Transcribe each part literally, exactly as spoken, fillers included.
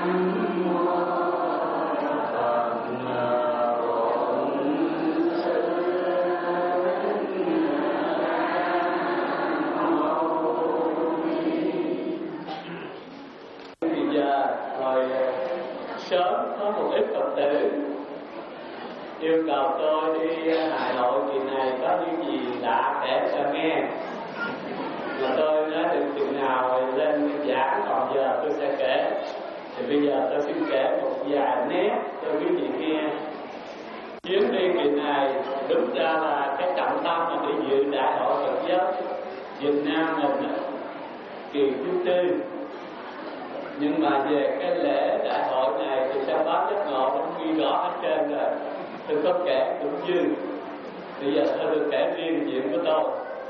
yêu cầu tôi đi Hà Nội kỳ này có những gì đã kể cho nghe, mà tôi nói được chừng nào lên giảng còn giờ tôi sẽ kể. Thì bây giờ tôi xin kể một vài nét cho quý vị nghe. Chuyến đi kỳ này đúng ra là cái trọng tâm mà để dự đại hội Phật giáo Việt Nam mình kỳ thứ tư, nhưng mà về cái lễ đại hội này thì trong báo giác ngộ cũng ghi rõ hết trơn rồi, tôi có kể cũng dư. Bây giờ tôi được kể riêng chuyện của tôi.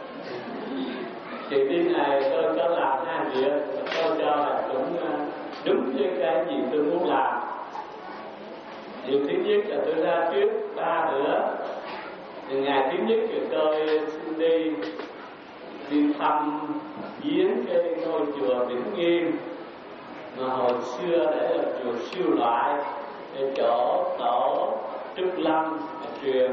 Kỳ đi này tôi có làm hai việc, tôi cho là cũng đúng với cái gì tôi muốn làm. Điều thứ nhất là tôi ra trước ba bữa. Thì ngày thứ nhất thì tôi xin đi đi thăm viếng cái ngôi chùa Vĩnh Nghiêm mà hồi xưa để là chùa siêu loại, để chỗ tổ Trúc Lâm truyền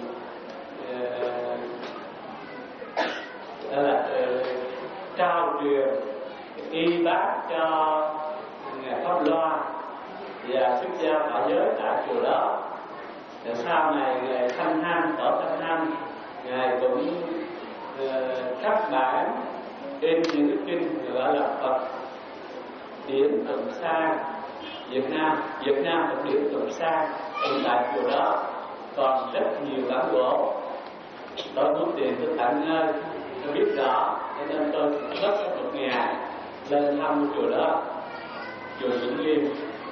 đó là uh, trao truyền y bác cho ngài Pháp Loa và xuất gia thọ giới tại chùa đó. Rồi sau này ngài Thanh Hanh, tổ Thanh Hanh, ngài cũng uh, khắc bản in những cái kinh gọi là Phật điển tụng sang Việt Nam. Việt Nam Phật điển tụng sang tại chùa đó còn rất nhiều bản gỗ. Tôi muốn tiền tôi tặng nơi, tôi biết rõ, cho nên tôi rất có một ngày lên thăm chùa đó, chùa Vĩnh Nghiêm.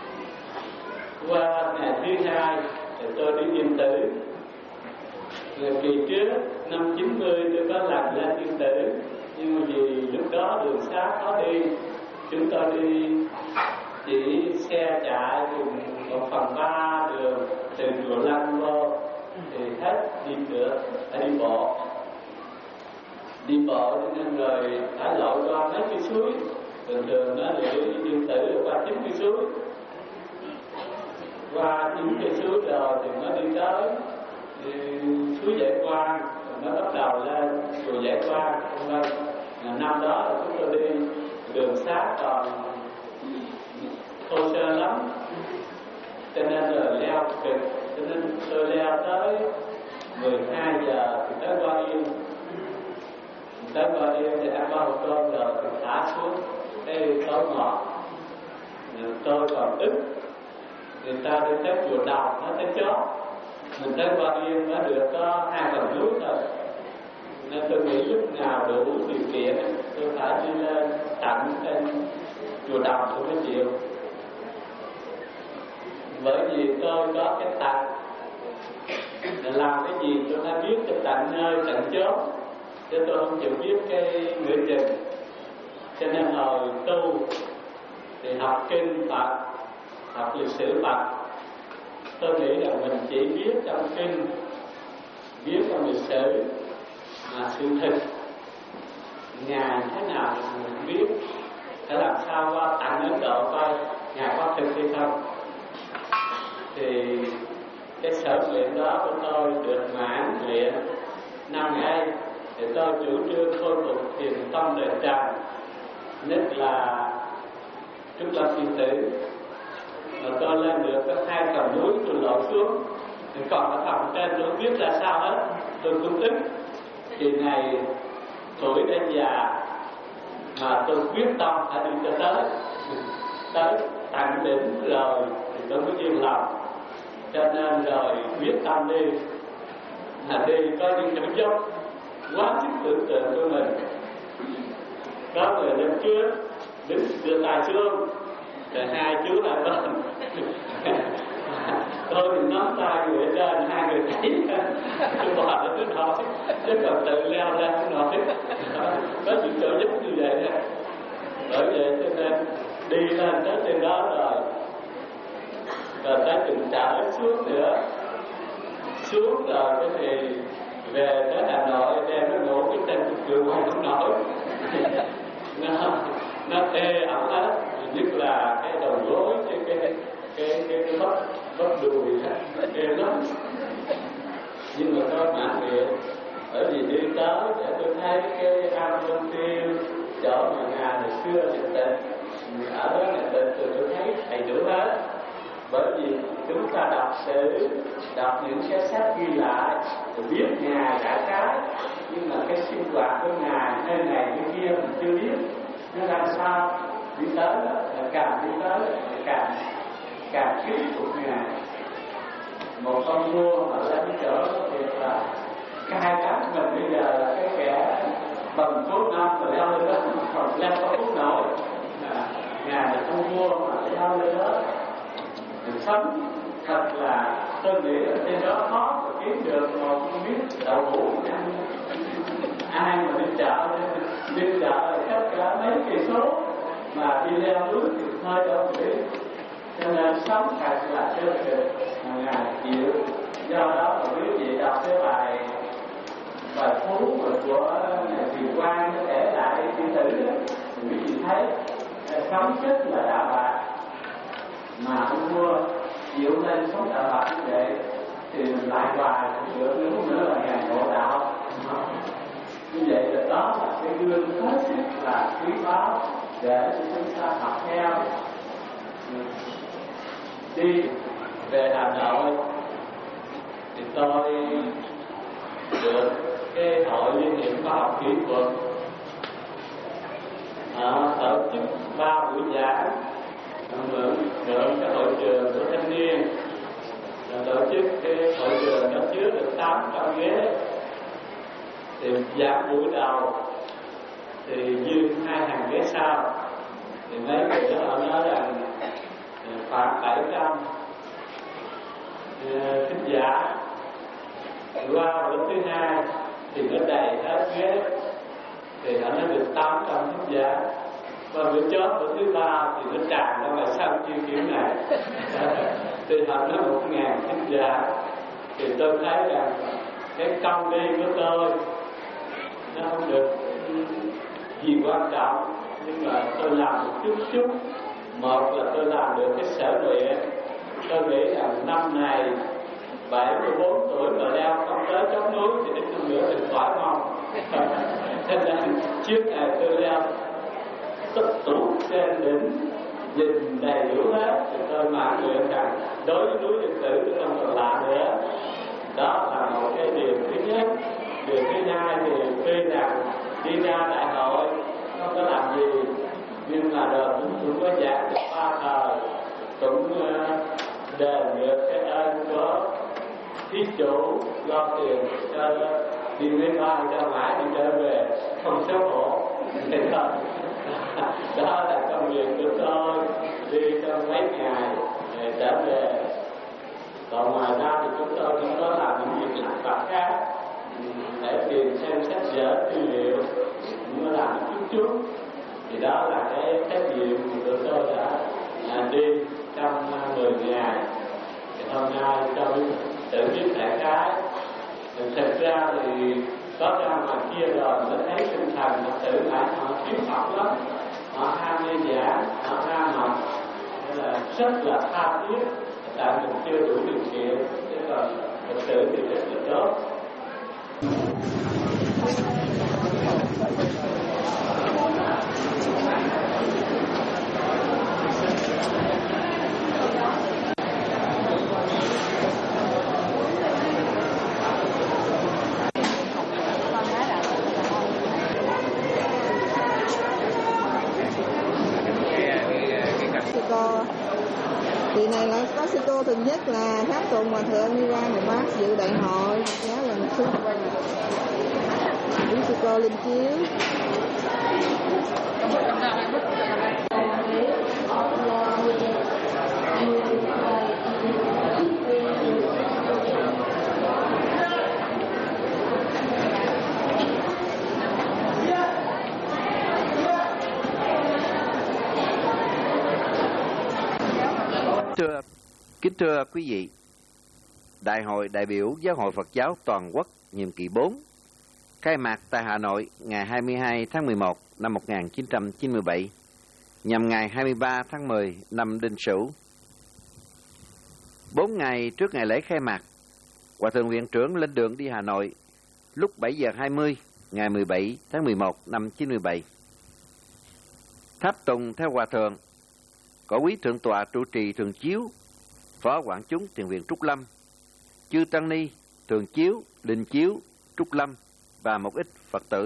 Qua ngày thứ hai thì tôi đi Yên Tử. Rồi kỳ trước năm chín mươi tôi có lần lên Yên Tử, nhưng mà vì lúc đó đường xá khó đi, chúng tôi đi chỉ xe chạy một phần ba đường từ chùa Lăng vô thì hết đi được, phải đi bộ. Đi bộ nên rồi phải lội qua mấy cái suối, thường thường đó thì đi Yên Tử qua chín cái suối, qua chín cái suối rồi thì nó đi tới thì suối Giải Quang, nó bắt đầu lên chùa Giải Quang. Năm đó chúng tôi đi đường xá còn thô sơ lắm, cho nên là leo cực, cho nên tôi leo tới mười hai giờ thì tới Qua Yên. Tới Qua Yên thì ăn qua một cơm rồi thì thả xuống cái tối ngọt. Tôi còn tức, người ta đi tới chùa Đầu nó tới chót, mình tới Qua Yên nó được có hai phần núi thôi. Nên tôi nghĩ lúc nào đủ điều kiện tôi phải đi lên tận trên chùa Đồng tôi mới chịu. Bởi vì tôi có cái tật là làm cái gì tôi phải biết cái tận nơi tận chốt, chứ tôi không chịu biết cái ngữ trình. Cho nên hồi tu thì học kinh Phật, học lịch sử Phật, tôi nghĩ là mình chỉ biết trong kinh, biết trong lịch sử, mà sự thực Ngài thế nào mình biết, phải làm sao qua tận Ấn Độ coi Ngài có thực hay không. Thì cái sở luyện đó của tôi được mãn luyện năm ngày thì tôi chủ trương khôi phục thiền tông đời Trần, nhất là Trúc Lâm Yên Tử. Mà tôi lên được có hai tầng núi tôi lội xuống, thì còn ở phòng trên tôi không biết ra sao hết, tôi cũng tức. Kỳ này tuổi đã già mà tôi quyết tâm phải đi cho tới tới tận đỉnh rồi thì tôi mới yên lòng. Cho nên rồi quyết tâm đi, là đi có những cảm dốc quá sức tưởng tượng của mình. Có người lên trước đứng đưa tay xuống, rồi hai chú lại bên tôi thì nắm tay người trên, hai người thấy tôi bỏ đến cái nói chứ còn tự leo ra cái nói có những chỗ giúp như vậy đó. Bởi vậy cho nên đi lên tới trên đó rồi rồi tới từng trở xuống nữa, xuống rồi cái thì về tới Hà Nội đem nó ngủ cái trên cái trường không không nổi nó nó tê ẩm hết, nhất là cái đầu gối, cái bắp bắp đùi êm lắm, nhưng mà tôi mãn nguyện, bởi vì đi tới để tôi thấy cái am Vân Tiêu, chỗ mà ngài hồi xưa thì tịnh, ở đó là tịnh, tôi tôi thấy đầy đủ hết. Bởi vì chúng ta đọc sử, đọc những cái sách ghi lại, rồi biết ngài đã cái, nhưng mà cái sinh hoạt của ngài nơi này nơi kia mình chưa biết nó làm sao. Đi tới đó là càng đi tới là càng càng kính phục ngài. Một con vua mà lên cái chỗ thiệt là cai cắm mình bây giờ là cái kẻ bằng phút năm mà leo lên đó còn leo có phút nổi. À, ngài là con vua mà leo lên đó mình sống thật là, tôi nghĩ là trên đó khó mà kiếm được một không biết đậu hũ ăn. Ai mà đi chợ đi chợ là tất cả mấy cây số mà đi leo núi thì hơi đâu biết. Cho nên sống thật là chưa được mà ngài chịu. Do đó mà quý vị đọc cái bài bài phú của ngài Thiền Quang nó kể lại thiên tử đó, thì quý vị thấy sống rất là đạo bạc, mà ông vua chịu lên sống đạo bạc như vậy thì mình lại hoài cũng được, nếu nữa là ngài ngộ đạo. Như vậy là đó là cái gương hết sức là quý báu để chúng ta học theo. Đi về Hà Nội thì tôi được cái hội liên hiệp khoa học kỹ thuật à, tổ chức ba buổi giảng, mượn mượn cái hội trường của thanh niên, tổ chức cái hội trường nó chứa được tám trăm ghế. Thì giảng buổi đầu thì dư hai hàng ghế sau, thì mấy người đó họ nói rằng khoảng bảy trăm thính giả. Qua bữa thứ hai thì nó đầy hết ghế, thì họ nói được tám trăm thính giả. Và bữa chót bữa thứ ba thì nó tràn ra ngoài sân chuyên kiểm này thì họ nói một ngàn thính giả. Thì tôi thấy rằng cái công đi của tôi nó không được gì quan trọng, nhưng mà tôi làm một chút chút. Một là tôi làm được cái sở nguyện. Tôi nghĩ rằng năm này bảy mươi bốn tuổi mà leo không tới chót núi thì ít nữa thì thoải mong. Cho nên trước này tôi leo tất tủ trên đỉnh, nhìn đầy đủ hết, thì tôi mãn nguyện rằng đối với núi Điện Tử tôi không còn lạ nữa. Đó là một cái điều thứ nhất. Điều thứ hai thì tuy rằng đi ra đại hội không có làm gì, nhưng mà rồi cũng, cũng có giảng được ba thời, cũng uh, đền được cái ơn của thí chủ lo tiền cho đi máy bay ra mãi đi trở về không xấu hổ. Thế thôi. Đó là công việc của tôi, đi trong mấy ngày để trở về. Còn ngoài ra thì chúng tôi cũng có làm những việc lặt vặt khác để tìm xem sách vở tư liệu, cũng có làm chút chút. Thì đó là cái trách nhiệm của tôi đã à, đi trong mười ngày. Thì hôm nay tôi tự biết đại cái. Thì thật ra thì có ra ngoài kia rồi mới thấy tinh thần Phật tử lại họ thiếu học lắm, họ ham nghe giảng, họ ham học, nên là rất là tha thiết. Tại mình chưa đủ điều kiện, chứ còn Phật tử thì rất là tốt. Kỳ này là có sư cô thường nhất là Pháp Tùng Hòa Thượng đi ra một bác dự đại hội giá lần thứ với sư cô Linh Chiếu. Thưa, kính thưa quý vị, Đại hội đại biểu Giáo hội Phật giáo toàn quốc nhiệm kỳ bốn khai mạc tại Hà Nội ngày hai mươi hai tháng mười một năm một nghìn chín trăm chín mươi bảy nhằm ngày hai mươi ba tháng mười năm Đinh Sửu. Bốn ngày trước ngày lễ khai mạc, Hòa thượng viện trưởng lên đường đi Hà Nội lúc bảy giờ hai mươi ngày mười bảy tháng mười một năm chín mươi bảy. Tháp tùng theo Hòa thượng có quý thượng tọa trụ trì thường chiếu, phó quản chúng thiền viện Trúc Lâm, chư tăng ni thường chiếu, linh chiếu, Trúc Lâm và một ít Phật tử.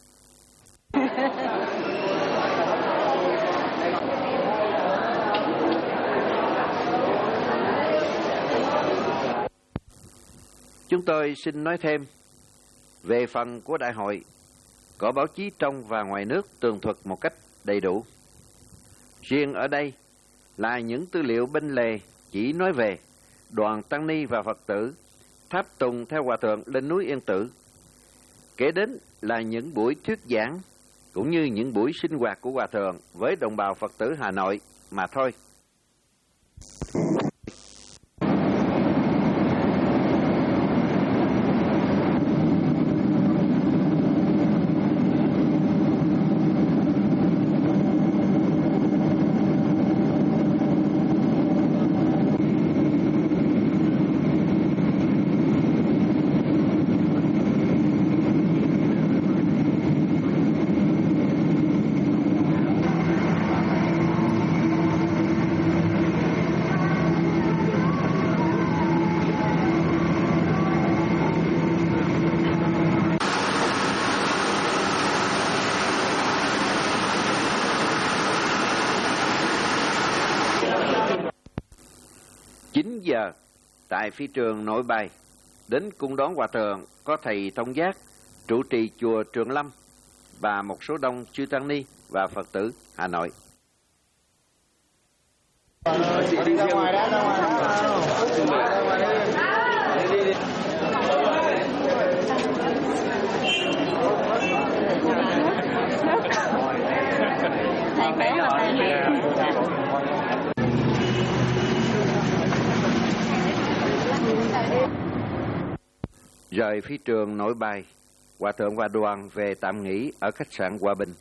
Chúng tôi xin nói thêm về phần của đại hội, có báo chí trong và ngoài nước tường thuật một cách đầy đủ. Riêng ở đây là những tư liệu bên lề chỉ nói về đoàn tăng ni và Phật tử tháp tùng theo Hòa thượng lên núi Yên Tử. Kế đến là những buổi thuyết giảng cũng như những buổi sinh hoạt của Hòa thượng với đồng bào Phật tử Hà Nội mà thôi. chín giờ tại phi trường Nội Bài, đến cung đón Hòa thượng có thầy Thông Giác, trụ trì chùa Trường Lâm và một số đông chư tăng ni và Phật tử Hà Nội. Chị đi ra ngoài đó, ra ngoài đó. Đi đi. Thầy khỏe mà thầy. Rời phi trường Nội Bài, Hòa thượng và đoàn về tạm nghỉ ở khách sạn Hòa Bình.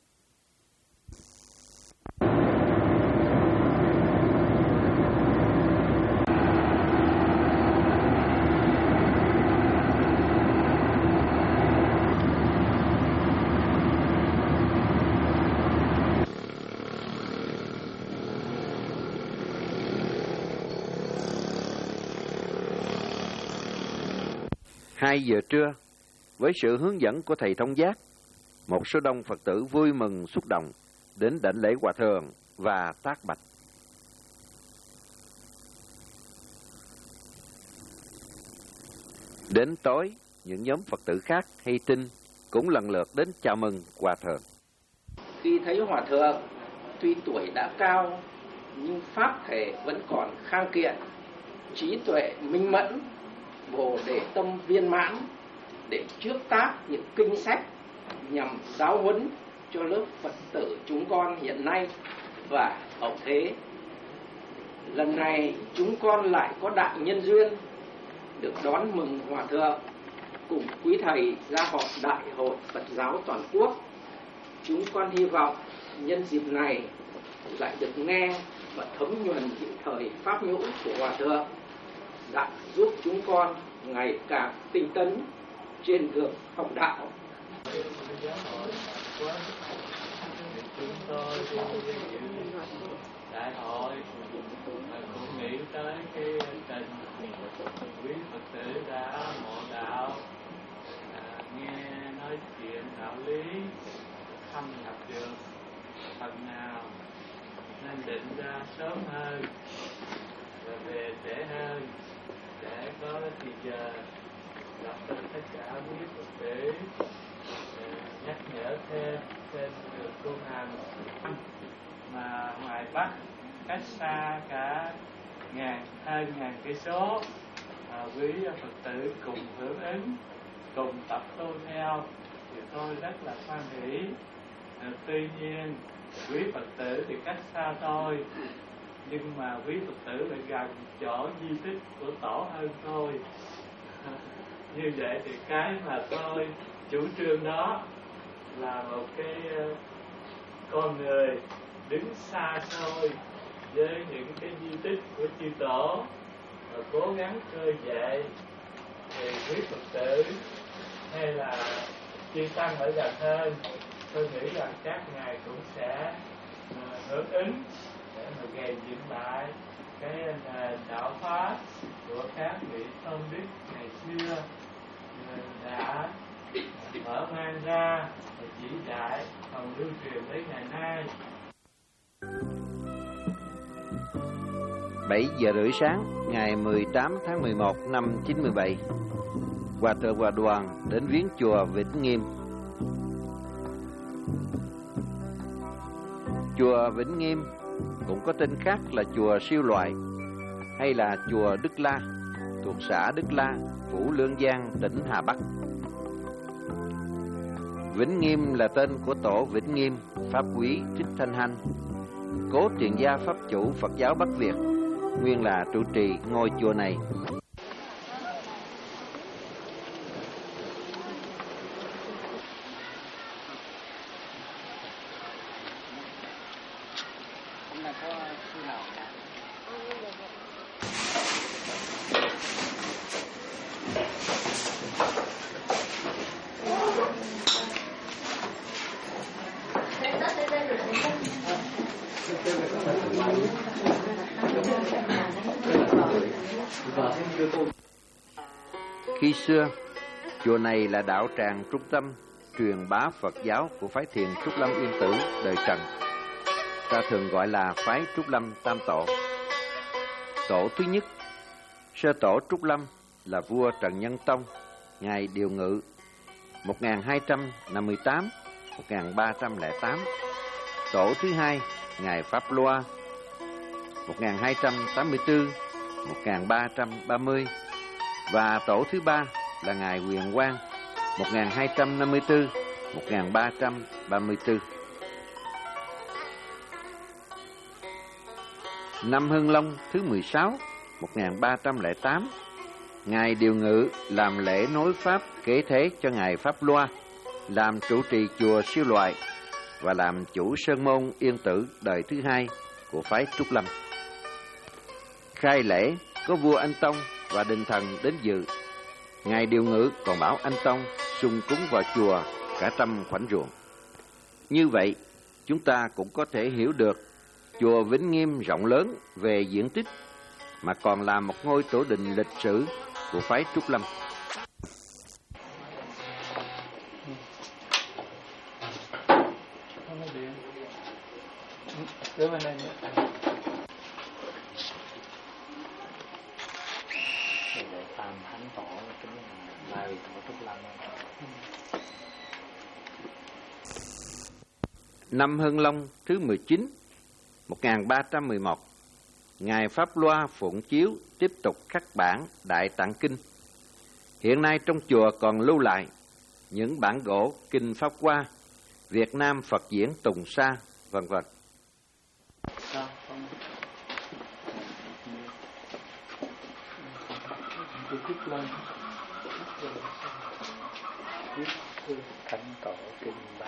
Hai giờ trưa, với sự hướng dẫn của thầy Thông Giác, một số đông Phật tử vui mừng xúc động đến đảnh lễ Hòa thượng và tác bạch. Đến tối, những nhóm Phật tử khác hay tin cũng lần lượt đến chào mừng Hòa thượng. Khi thấy Hòa thượng tuy tuổi đã cao nhưng pháp thể vẫn còn khang kiện, trí tuệ minh mẫn, bồ đề tâm viên mãn, để trước tác những kinh sách nhằm giáo huấn cho lớp Phật tử chúng con hiện nay và hậu thế. Lần này chúng con lại có đại nhân duyên được đón mừng Hòa thượng cùng quý thầy ra họp Đại hội Phật giáo toàn quốc. Chúng con hy vọng nhân dịp này lại được nghe và thấm nhuần những thời pháp nhũ của Hòa thượng đã giúp chúng con ngày càng tinh tấn trên đường học đạo. Đại hội mà cũng nghĩ tới cái tình quý Phật tử đã ngộ đạo, à, nghe nói chuyện đạo lý thâm nhập được phần nào nên định ra sớm hơn rồi về trễ hơn để có thì giờ gặp tất cả quý Phật tử, nhắc nhở thêm trên đường tu hành. Mà ngoài Bắc cách xa cả ngàn hơn ngàn cây số, à, quý Phật tử cùng hưởng ứng, cùng tập tu theo thì tôi rất là hoan hỷ. À, tuy nhiên quý Phật tử thì cách xa tôi, nhưng mà quý Phật tử lại gần chỗ di tích của tổ hơn tôi. À, như vậy thì cái mà tôi chủ trương đó là một cái uh, con người đứng xa xôi với những cái di tích của chư tổ, và cố gắng khơi dậy thì quý Phật tử hay là chư tăng ở gần hơn, tôi nghĩ rằng các ngài cũng sẽ uh, hưởng ứng để mà gầy dựng lại cái nền đạo pháp của các vị tôn đức ngày xưa uh, đã mở mang ra và chỉ dạy còn lưu truyền đến ngày nay. bảy giờ rưỡi sáng ngày mười tám tháng mười một năm chín mươi bảy, Hòa thượng Hòa Đoàn đến viếng chùa Vĩnh Nghiêm. Chùa Vĩnh Nghiêm cũng có tên khác là chùa Siêu Loại hay là chùa Đức La, thuộc xã Đức La, phủ Lương Giang, tỉnh Hà Bắc. Vĩnh Nghiêm là tên của tổ Vĩnh Nghiêm, Pháp Quý Thích Thanh Hanh, cố truyền gia pháp chủ Phật giáo Bắc Việt, nguyên là trụ trì ngôi chùa này. Khi xưa, chùa này là đạo tràng trung tâm truyền bá Phật giáo của phái thiền Trúc Lâm Yên Tử đời Trần, ta thường gọi là phái Trúc Lâm Tam Tổ. Tổ thứ nhất, sơ tổ Trúc Lâm là vua Trần Nhân Tông, ngài Điều Ngự một nghìn hai trăm năm mươi tám đến một nghìn ba trăm lẻ tám. Tổ thứ hai, ngài Pháp Loa một nghìn hai trăm tám mươi tư đến một nghìn ba trăm ba mươi. Và tổ thứ ba là ngài Huyền Quang một nghìn hai trăm năm mươi tư đến một nghìn ba trăm ba mươi tư. Năm Hưng Long thứ mười sáu một nghìn ba trăm lẻ tám, ngài Điều Ngự làm lễ nối pháp kế thế cho ngài Pháp Loa, làm trụ trì chùa Siêu Loại và làm chủ sơn môn Yên Tử đời thứ hai của phái Trúc Lâm. Khai lễ có vua Anh Tông và đình thần đến dự. Ngài Điều Ngự còn bảo Anh Tông xung cúng vào chùa cả trăm khoảnh ruộng. Như vậy, chúng ta cũng có thể hiểu được chùa Vĩnh Nghiêm rộng lớn về diện tích, mà còn là một ngôi tổ đình lịch sử của phái Trúc Lâm. Tam Thánh Tổ chính là bài tổ Trúc Lâm. Năm Hưng Long thứ mười chín một nghìn ba trăm mười một, ngài Pháp Loa Phụng Chiếu tiếp tục khắc bản Đại Tạng Kinh. Hiện nay trong chùa còn lưu lại những bản gỗ Kinh Pháp Hoa, Việt Nam Phật Diễn Tùng Sa, vân vân. Thánh Tổ Kinh Bá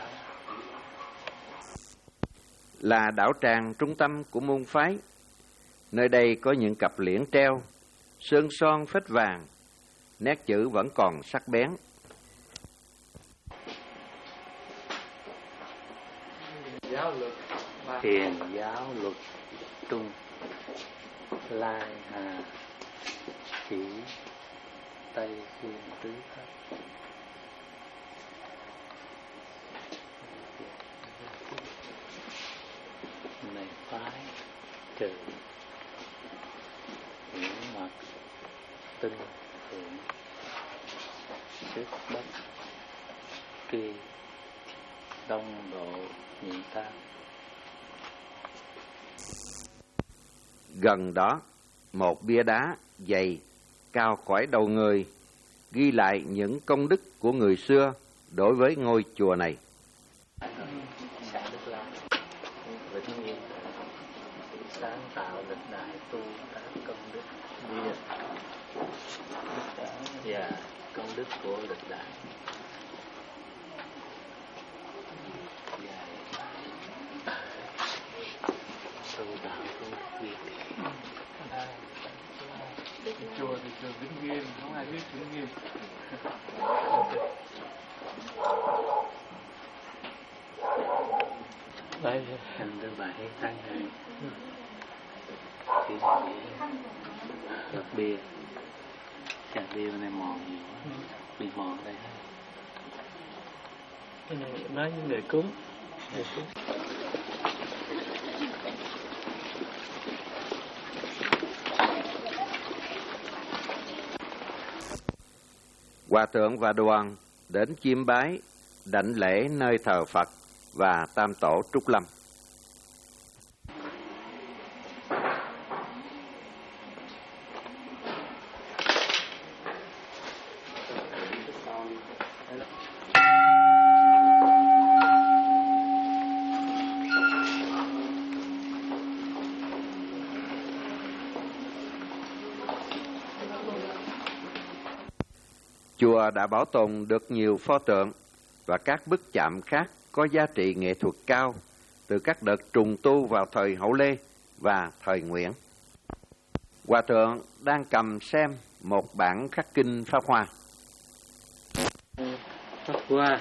là đạo tràng trung tâm của môn phái. Nơi đây có những cặp liễn treo, sơn son phết vàng, nét chữ vẫn còn sắc bén. Thiền giáo luật trung, Lai Hà chỉ Tây Phương tứ thất. Này phái trừ những mặt tinh phượng sức bất kỳ đông độ nhị tam. Gần đó, một bia đá dày cao khỏi đầu người ghi lại những công đức của người xưa đối với ngôi chùa này. Xã Đức La, Vĩnh Nghiêm sáng tạo lịch đại tu các công đức bia và công đức của lịch đại. Tu đạo tu Việt Trường Vĩnh Nghiêm, không ai biết Vĩnh Nghiêm. Đấy, anh đưa bài hay tăng này. Thì gặp bia, chả bia bên này mòn nhiều quá, bị mòn đây. Cái này nói những người cúng, người cúng. Hòa thượng và đoàn đến chiêm bái đảnh lễ nơi thờ Phật và Tam Tổ Trúc Lâm. Chùa đã bảo tồn được nhiều pho tượng và các bức chạm khác có giá trị nghệ thuật cao từ các đợt trùng tu vào thời Hậu Lê và thời Nguyễn. Hòa thượng đang cầm xem một bản khắc kinh Pháp Hoa. Pháp Hoa.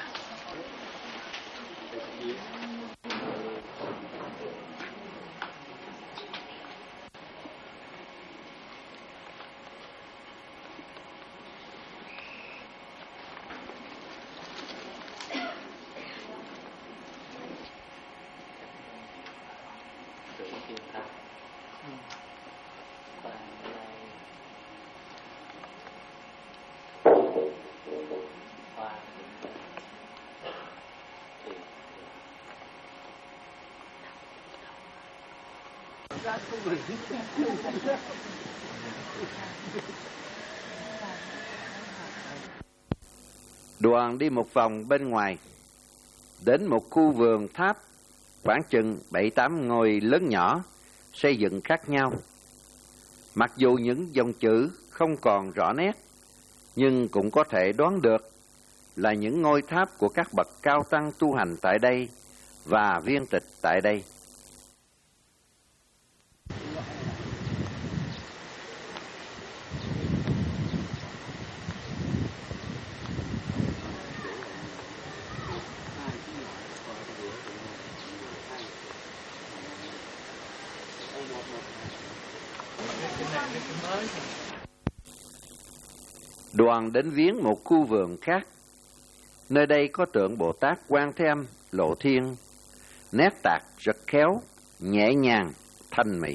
Đoàn đi một vòng bên ngoài, đến một khu vườn tháp khoảng chừng bảy tám ngôi lớn nhỏ xây dựng khác nhau. Mặc dù những dòng chữ không còn rõ nét, nhưng cũng có thể đoán được là những ngôi tháp của các bậc cao tăng tu hành tại đây và viên tịch tại đây. Đoàn đến viếng một khu vườn khác. Nơi đây có tượng Bồ Tát Quan Thế Âm Lộ Thiên, nét tạc rất khéo, nhẹ nhàng, thanh mỹ.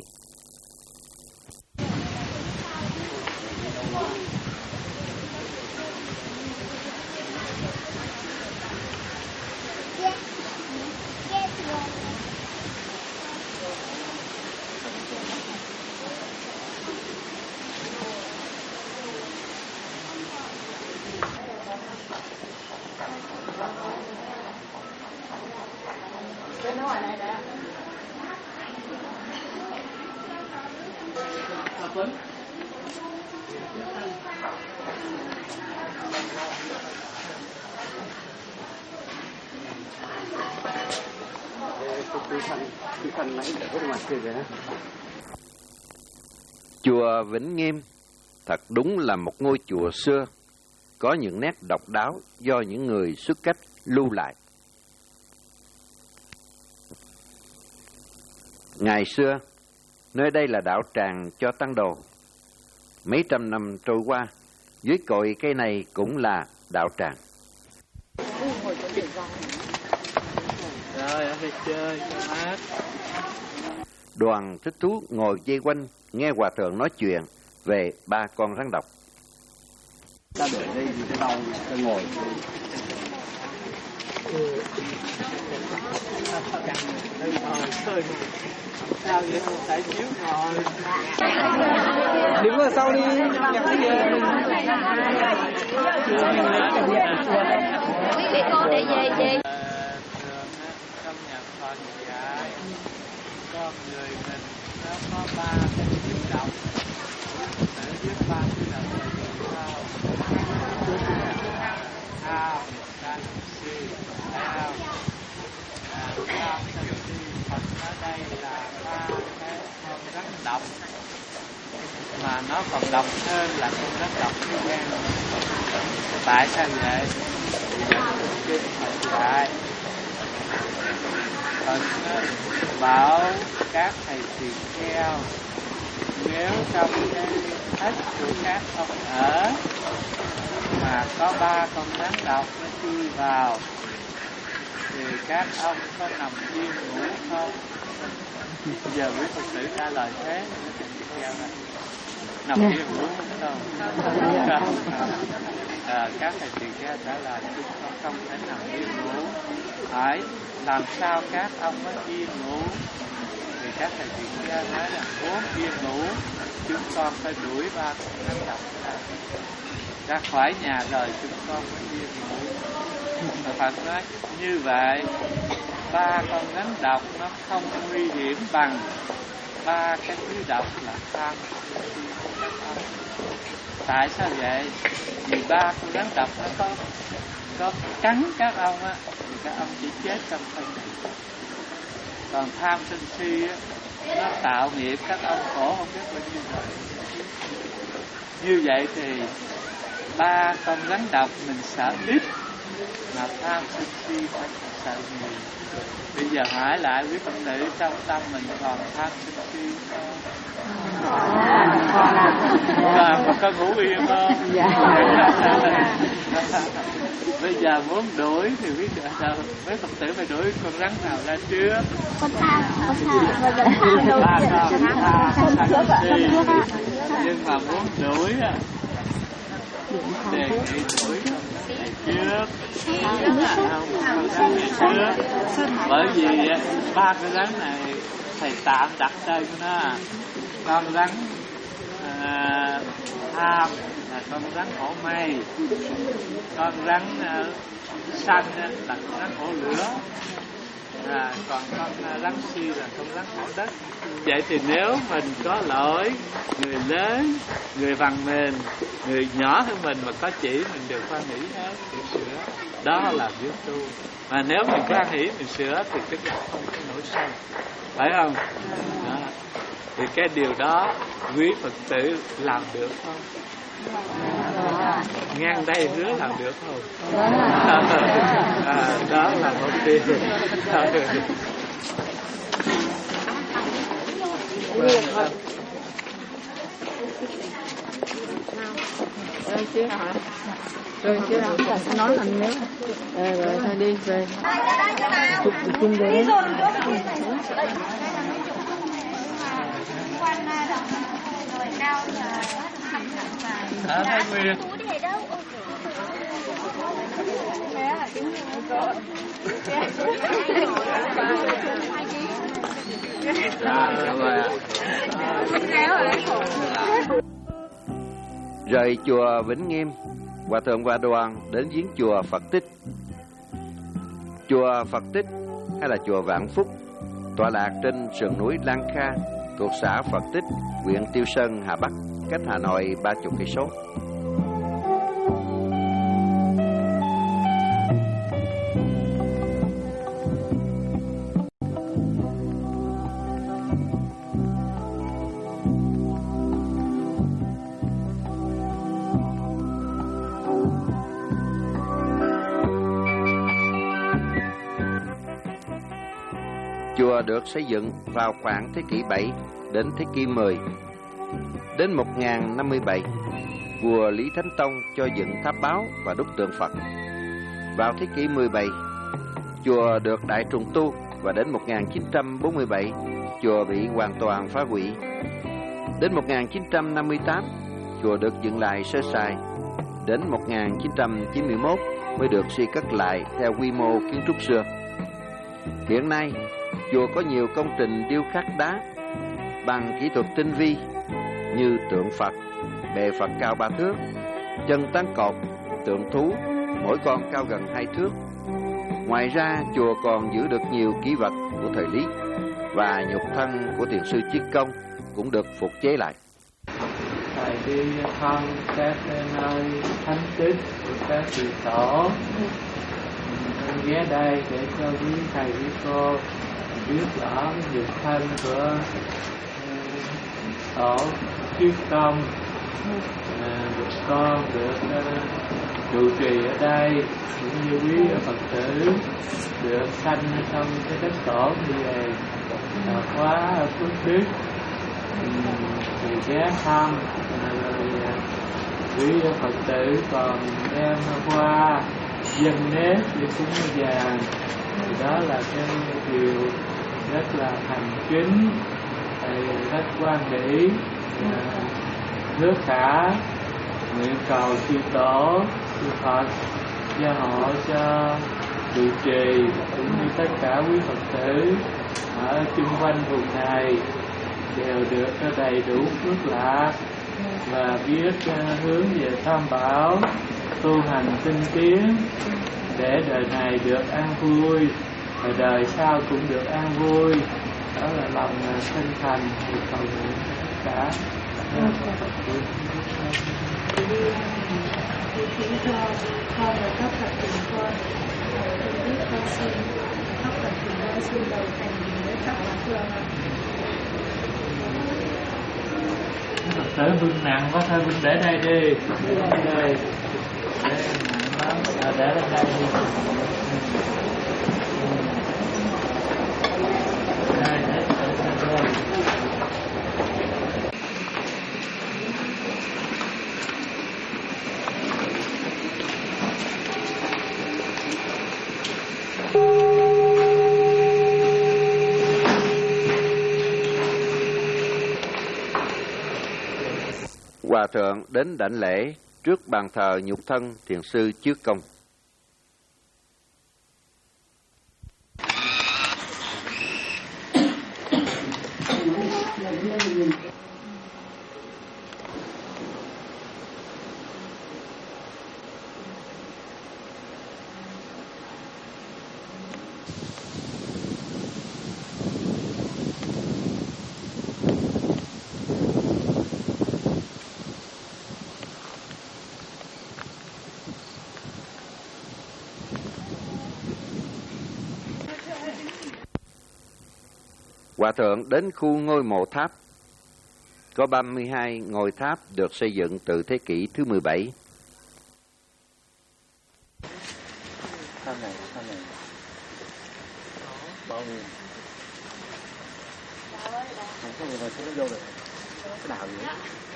Chùa Vĩnh Nghiêm thật đúng là một ngôi chùa xưa, có những nét độc đáo do những người xuất cách lưu lại. Ngày xưa, nơi đây là đạo tràng cho tăng đồ. Mấy trăm năm trôi qua, dưới cội cây này cũng là đạo tràng. Rồi, ở đây chơi, cho mát. Đoàn thích thú ngồi dây quanh nghe hòa thượng nói chuyện về ba con rắn độc. Ta để đây thì cái đau, ta ngồi. Sao vậy? Tại chiếu ngồi. Đứng ở sau đi. Quý vị cô để về về. Trong nhà Phật dạy con người mình nó có ba cái biến động, để biết ba cái động là gì sao? Ao, sanh, si, ao, ao, sanh, si. Phật ở đây là ba cái con rắn độc. mà nó còn độc hơn là con rắn độc thế gian. Tại sao vậy? Kinh Phật dạy Phật bảo các thầy tỳ kheo, nếu trong cái thất của các ông ở mà có ba con rắn độc nó chui vào thì các ông có nằm yên ngủ không? Giờ quý Phật tử trả lời thế, nằm yên ngủ không? À, các thầy tỳ kheo trả lời chúng con không thể nằm yên ngủ. Hỏi làm sao các ông mới yên ngủ? Thì các thầy tỳ kheo nói là muốn yên ngủ chúng con phải đuổi ba con rắn độc ra, ra khỏi nhà rồi chúng con mới yên ngủ. Và Phật nói như vậy ba con rắn độc nó không nguy hiểm bằng ba cái thứ độc là tham. Tại sao vậy? Vì ba con rắn độc nó có có cắn các ông á, thì các ông chỉ chết trong thân này. Còn tham sân si á, nó tạo nghiệp các ông khổ không biết bao nhiêu rồi. Như vậy thì ba con rắn độc mình sợ ít, mà tham sân si phải sợ nhiều. Bây giờ hỏi lại quý Phật tử, trong tâm mình còn tham sân si không? Còn mà có ngủ yên không? Dạ. Bây giờ muốn đuổi thì biết sao? Mấy Phật tử phải đuổi con rắn nào ra trước? Con tham, con tham. Ba con tham sân si. Nhưng mà muốn đuổi á, đề nghị đuổi con rắn này trước. Không, con rắn này trước. Bởi vì ba con rắn này thầy tạm đặt tên của nó. Con rắn à, tham là con rắn hổ mây, con rắn à, xanh là con rắn hổ lửa, à, còn con à, rắn si là con rắn hổ đất. Vậy thì nếu mình có lỗi, người lớn, người bằng mình, người nhỏ hơn mình mà có chỉ mình đều khoan hỷ hết để sửa, đó là biết tu. Mà nếu mình khoan hỷ mình sửa thì cái việc không có nổi sâu, phải không? Đó. Thì cái điều đó quý Phật tử làm được không? Ngang đây hứa làm được không? À, đó là một điều. Rồi chứ hả? Rồi chứ hả? Nói thành nếu. Ờ, rồi thôi đi về. Chụp chung đi. Cao à, Thái Nguyên. Rời chùa Vĩnh Nghiêm, Hòa thượng Hòa Đoàn đến viếng chùa Phật Tích. Chùa Phật Tích hay là chùa Vạn Phúc tọa lạc trên sườn núi Lan Kha, thuộc xã Phật Tích, huyện Tiêu Sơn, Hà Bắc, cách Hà Nội ba chục cây số. Chùa được xây dựng vào khoảng thế kỷ bảy đến thế kỷ mười. Đến một nghìn năm mươi bảy, vua Lý Thánh Tông cho dựng tháp báo và đúc tượng Phật. Vào thế kỷ mười bảy, chùa được đại trùng tu và đến một nghìn chín trăm bốn mươi bảy, chùa bị hoàn toàn phá hủy. Đến một nghìn chín trăm năm mươi tám, chùa được dựng lại sơ sài. Đến một nghìn chín trăm chín mươi mốt mới được suy cất lại theo quy mô kiến trúc xưa. Hiện nay, chùa có nhiều công trình điêu khắc đá bằng kỹ thuật tinh vi như tượng Phật, bề Phật cao ba thước, chân tán cột, tượng thú, mỗi con cao gần hai thước. Ngoài ra, chùa còn giữ được nhiều kỷ vật của thời Lý và nhục thân của thiền sư Chiết Công cũng được phục chế lại. Thầy đi thăm các nơi thánh tích của các vị tổ, mình ghé đây để cho quý thầy quý cô biết rõ nhục thân của tổ kiết công, à, được con được uh, trụ trì ở đây, cũng như quý Phật tử được sanh trong cái đất tổ như vậy, à, khóa phước đức thì ghé thăm, rồi quý Phật tử còn đem qua dân nếp để cúng vàng, thì đó là cái điều rất là thành kính, rất quan hỷ. Nước khả nguyện cầu chư tổ chư Phật gia hộ cho trụ trì cũng như tất cả quý Phật tử ở chung quanh vùng này đều được đầy đủ phước lạc và biết hướng về Tam Bảo, tu hành tinh tiến để đời này được an vui và đời sau cũng được an vui. Đó là lòng chân thành thì cầu nguyện tất cả. Khiến cho con và các Phật tử con tôi biết con xin các Phật tử con xin đầu thành với các Hòa Thượng ạ. Phật tử bưng nặng có thôi bưng để đây đi, để đây, để nặng lắm, à, để lên đây đi. Đây, để để đây. Hòa thượng đến đảnh lễ trước bàn thờ nhục thân thiền sư trước công. Hòa thượng đến khu ngôi mộ tháp. Có ba mươi hai ngôi tháp được xây dựng từ thế kỷ thứ mười bảy. Sau này, sau này. Bao nhiêu? Không có người vào chỗ đâu được. Cái đảo gì?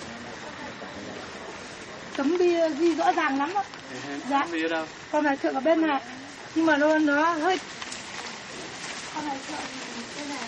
Tấm bia ghi rõ ràng lắm đó. Dạ. Bia đâu? Con này thượng ở bên này. Nhưng mà nó nó hơi. Con này thượng bên này.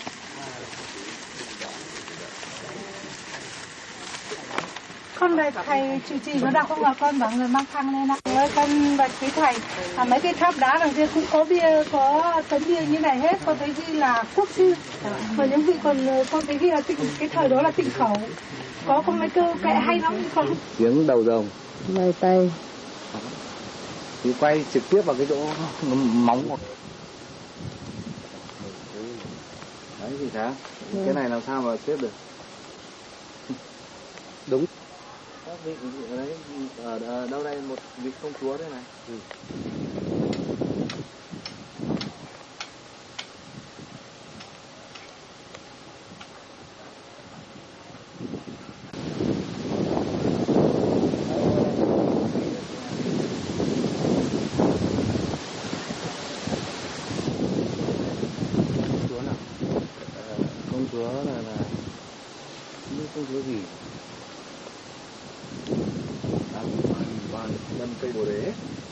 Con này thầy chủ trì nó đọc không ngờ con bảo người mang khăn lên ạ. Ơi con bạch quý thầy, à, mấy cái tháp đá đằng kia cũng có bia, có tấm bia như này hết. Con thấy ghi là quốc sư. Và những vị còn con thấy ghi là tịnh, cái thời đó là tịnh khẩu. Có có mấy câu kệ hay lắm không? Tiếng đầu rồng. Lời Tây. Thì quay trực tiếp vào cái chỗ móng một. Đấy thì sao? Ừ. Cái này làm sao mà tiếp được? Đúng. Các vị ở đấy, ở, ở đâu đây một vị công chúa thế này. Ừ. Công chúa là là không công chúa gì. Đang hoàn đâm cây bồ đề.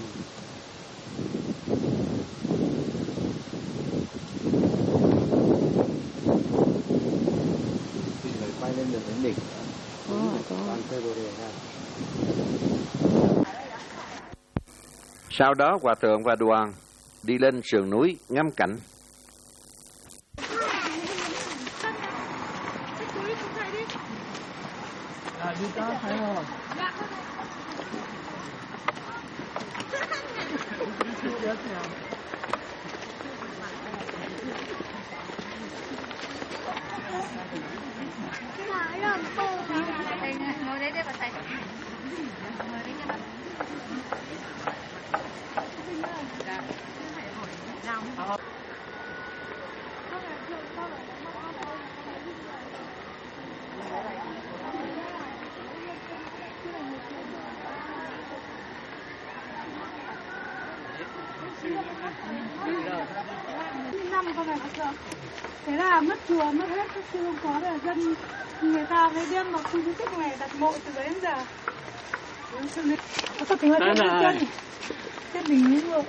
Thì phải quay lên được đến đỉnh. Toàn cây bồ đề ra. Sau đó hòa thượng và đoàn đi lên sườn núi ngắm cảnh. À, đi đó thấy không? Ngồi đấy để bà thầy. Ngồi đấy cho bà. năm con này nó thế là mất chùa mất hết các sư không có là dân người ta mới đem vào khu di tích này đặt mộ từ đấy đến giờ. Có tính là chân chân đỉnh luôn.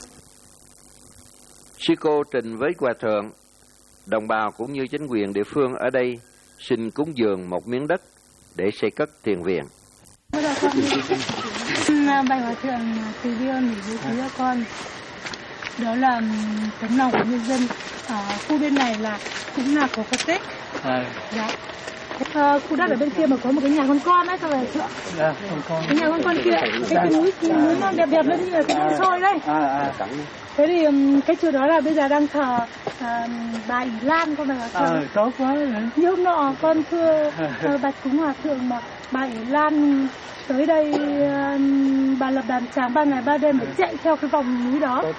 Sư cô trình với hòa thượng, đồng bào cũng như chính quyền địa phương ở đây xin cúng dường một miếng đất để xây cất thiền viện. Bây giờ con xin bạch hòa thượng từ bi ơn để bố thí cho con. Đó là tấm lòng của nhân dân ở khu bên này là cũng là có Phật tích. À. Dạ. À, khu đất ở bên kia mà có một cái nhà con con ấy, sao lại thượng? Dạ, con con. Cái nhà con con kia, cái, cái núi núi nó đẹp đẹp lên như là cái núi sôi đấy. À, à. Thế thì cái chùa đó là bây giờ đang thờ à, bà Ỷ Lan con này là thờ. À, tốt quá. Như hôm nọ con thưa à, bạch cúng hòa thượng mà bà Ỷ Lan tới đây uh, bà lập đàn tràng ba ngày ba đêm để chạy theo cái vòng núi đó.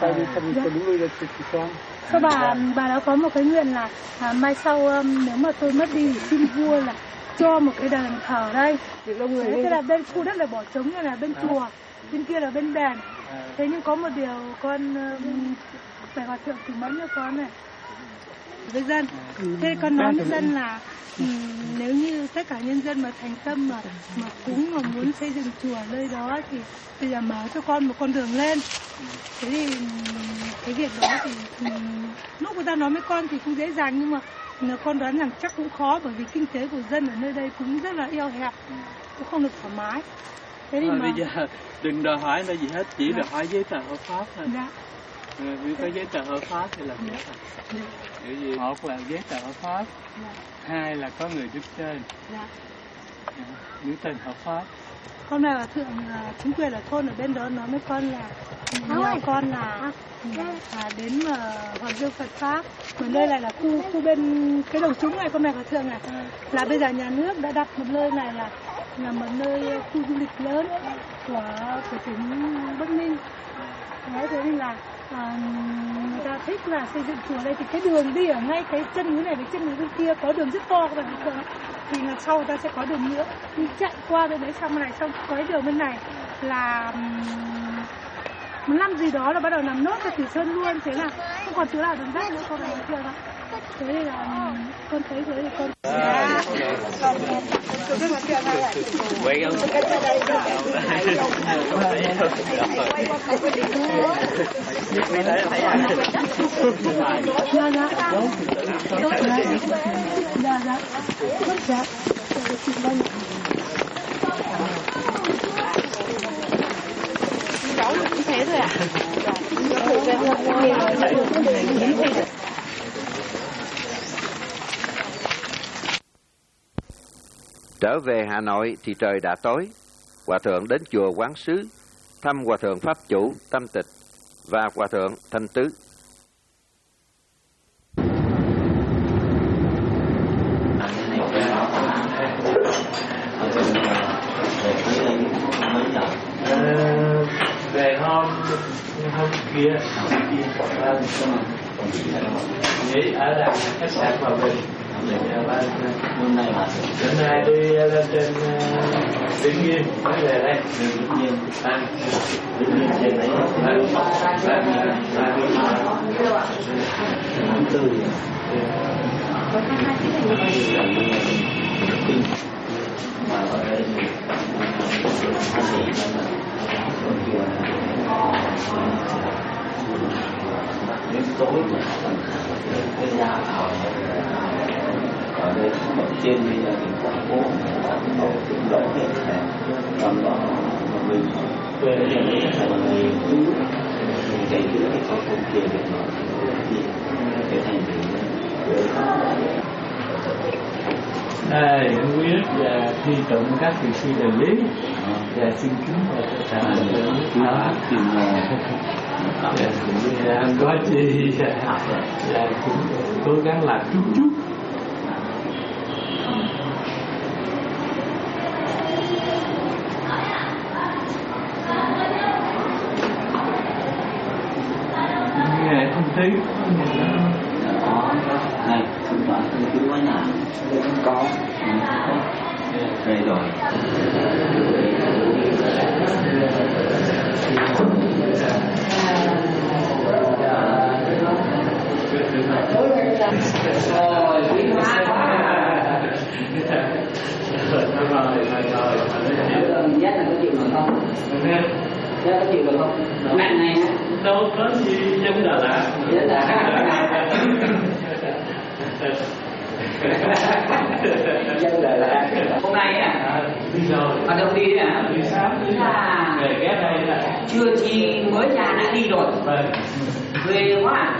Sau bà bà đã có một cái nguyện là à, mai sau um, nếu mà tôi mất đi thì xin vua là cho một cái đền thờ đây. Thế, thế là bên khu đất là bỏ trống như là bên chùa, bên kia là bên đền. Thế nhưng có một điều con phải um, hòa thượng thì mẫn cho con này với dân. Thế con nói với dân là Ừ, nếu như tất cả nhân dân mà thành tâm mà mà cúng mà muốn xây dựng chùa nơi đó thì bây giờ mở cho con một con đường lên. Thế thì cái việc đó thì lúc người ta nói với con thì cũng dễ dàng, nhưng mà con đoán rằng chắc cũng khó, bởi vì kinh tế của dân ở nơi đây cũng rất là eo hẹp, cũng không được thoải mái. Thế thì à, mà bây giờ đừng đòi hỏi là gì hết, chỉ đòi hỏi giấy tờ hợp pháp thôi. Dạ. Nếu có giấy tờ hợp pháp thì làm được. Dạ. Gì? Một là giấy tờ hợp pháp. Dạ. Hai là có người đứng tên. Dạ. Đứng tên hợp pháp. Hôm nay là thượng chính quyền ở thôn ở bên đó nói với con là nhờ con là à, đến mà Hoàng Dương Phật Pháp, mà nơi này là khu khu bên cái đầu trúng này, con này là thượng này là bây giờ nhà nước đã đặt một nơi này là là một nơi khu du lịch lớn của của tỉnh Bắc Ninh. Đấy, thế nên là à, người ta thích là xây dựng chùa đây, thì cái đường đi ở ngay cái chân núi này với chân núi bên kia có đường rất to các bạn, thì là sau ta sẽ có đường nữa đi chạy qua bên đấy, xong này xong có cái đường bên này là một năm gì đó là bắt đầu làm nốt cho Thủy Sơn luôn, thế là không còn thứ nào đường rác nữa, con này chưa đó. Thế nên là con thấy thế thì con dạ quay không dạ dạ dạ dạ dạ cháu cũng thế thôi ạ. Trở về Hà Nội thì trời đã tối. Hòa thượng đến chùa Quán Sứ thăm Hòa thượng Pháp Chủ Tâm Tịch và Hòa thượng Thanh Tứ. Về hôm hôm kia nghỉ ở là khách sạn Hòa Bình. Hôm nay mà hôm nay đi lên trên Vĩnh Nghiêm mới về đây. Vĩnh Nghiêm à Vĩnh Nghiêm trên đấy tháng tư mà ở đây đến tối cái nhà ở ở đây ở trên bây giờ thì quảng phố ở cũng đổ hết trong đó mình về đây là người cứ cái giữa cái có không kia được nó để thành đây không biết và thi tụng các vị sư đại lý và xin kính và tất cả mọi người đó tìm là có gì là cũng cố gắng làm chút chút. Nghe không thấy này không phải không cứ quá nhà không có đây rồi Rồi, quý hóa quá. Giác là có chịu nổi không? Giác có chịu được không? Nặng này á. Đâu có gì dân Đà Lạt. Dân Đà Lạt. Dân Đà Lạt. Hôm nay á. Đi rồi. Ở đâu đi đấy hả? Đi sáng đi. À. Về ghé đây là. Chưa chi mới ra đã đi rồi. Vâng. Ghê quá.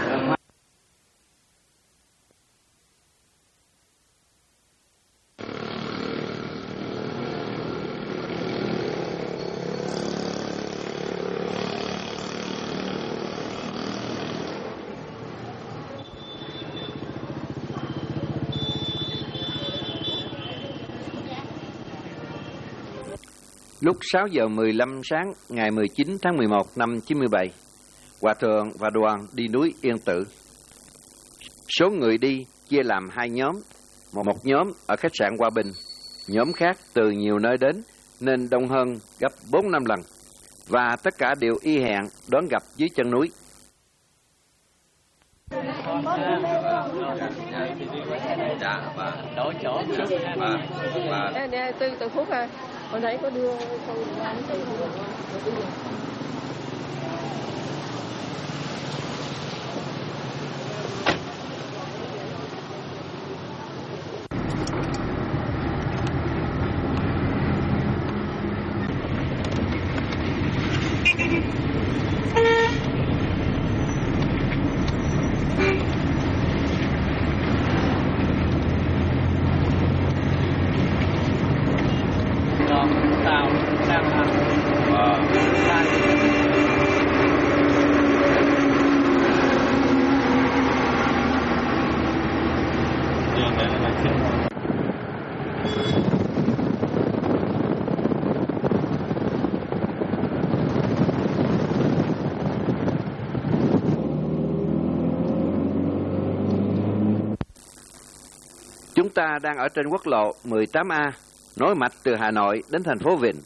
Lúc sáu giờ mười lăm sáng ngày mười chín tháng mười một năm chín mươi bảy, Hòa Thượng và đoàn đi núi Yên Tử. Số người đi chia làm hai nhóm, một nhóm ở khách sạn Hòa Bình, nhóm khác từ nhiều nơi đến nên đông hơn gấp bốn năm lần, và tất cả đều y hẹn đón gặp dưới chân núi. Dạ, và đổi chỗ và và Nè, nè, từ từ phút à. Hồi nãy có đưa con ra từ tàu đang ăn và Chúng ta đang ở trên quốc lộ mười tám A, nối mạch từ Hà Nội đến thành phố Vịnh.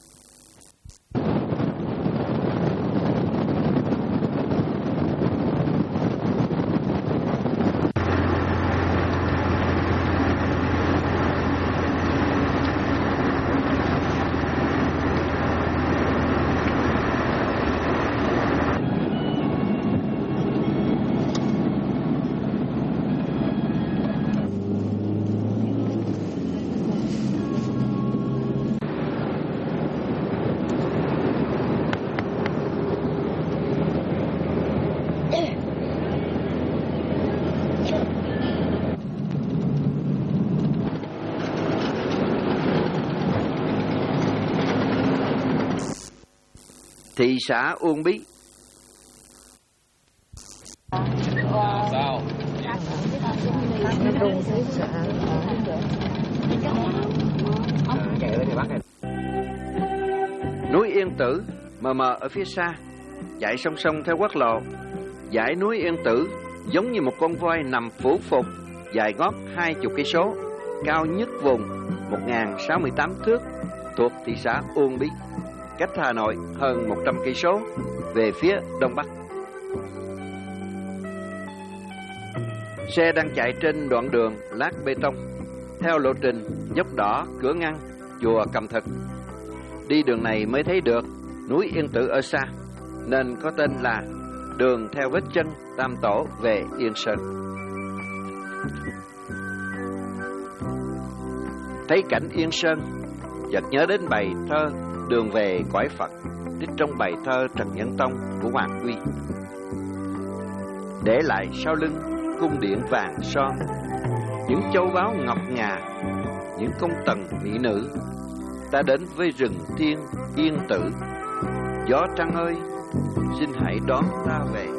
Thị xã Uông Bí. sao? Núi Yên Tử mờ mờ ở phía xa, chạy song song theo quốc lộ. Dãy núi Yên Tử giống như một con voi nằm phủ phục, dài ngót hai chục cây số, cao nhất vùng một nghìn sáu mươi tám thước, thuộc thị xã Uông Bí, cách Hà Nội hơn một trăm cây số về phía đông bắc. Xe đang chạy trên đoạn đường lát bê tông theo lộ trình dốc đỏ, cửa ngăn, chùa Cầm Thực. Đi đường này mới thấy được núi Yên Tử ở xa, nên có tên là đường theo vết chân Tam Tổ về Yên Sơn. Thấy cảnh Yên Sơn, chợt nhớ đến bài thơ Đường về cõi Phật, trích trong bài thơ Trần Nhân Tông của Hoàng Quy. Để lại sau lưng cung điện vàng son, những châu báu ngọc ngà, những công tần mỹ nữ, ta đến với rừng thiên Yên Tử. Gió trăng ơi, xin hãy đón ta về.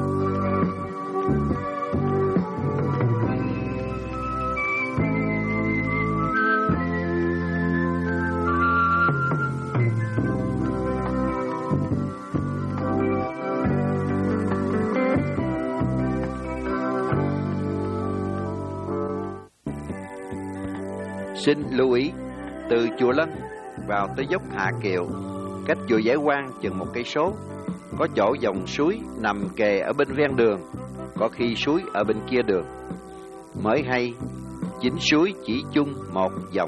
Xin lưu ý, từ chùa Lân vào tới dốc Hạ Kiều, cách chùa Giải Quang chừng một cây số, có chỗ dòng suối nằm kề ở bên ven đường, có khi suối ở bên kia đường. mới hay, chính suối chỉ chung một dòng.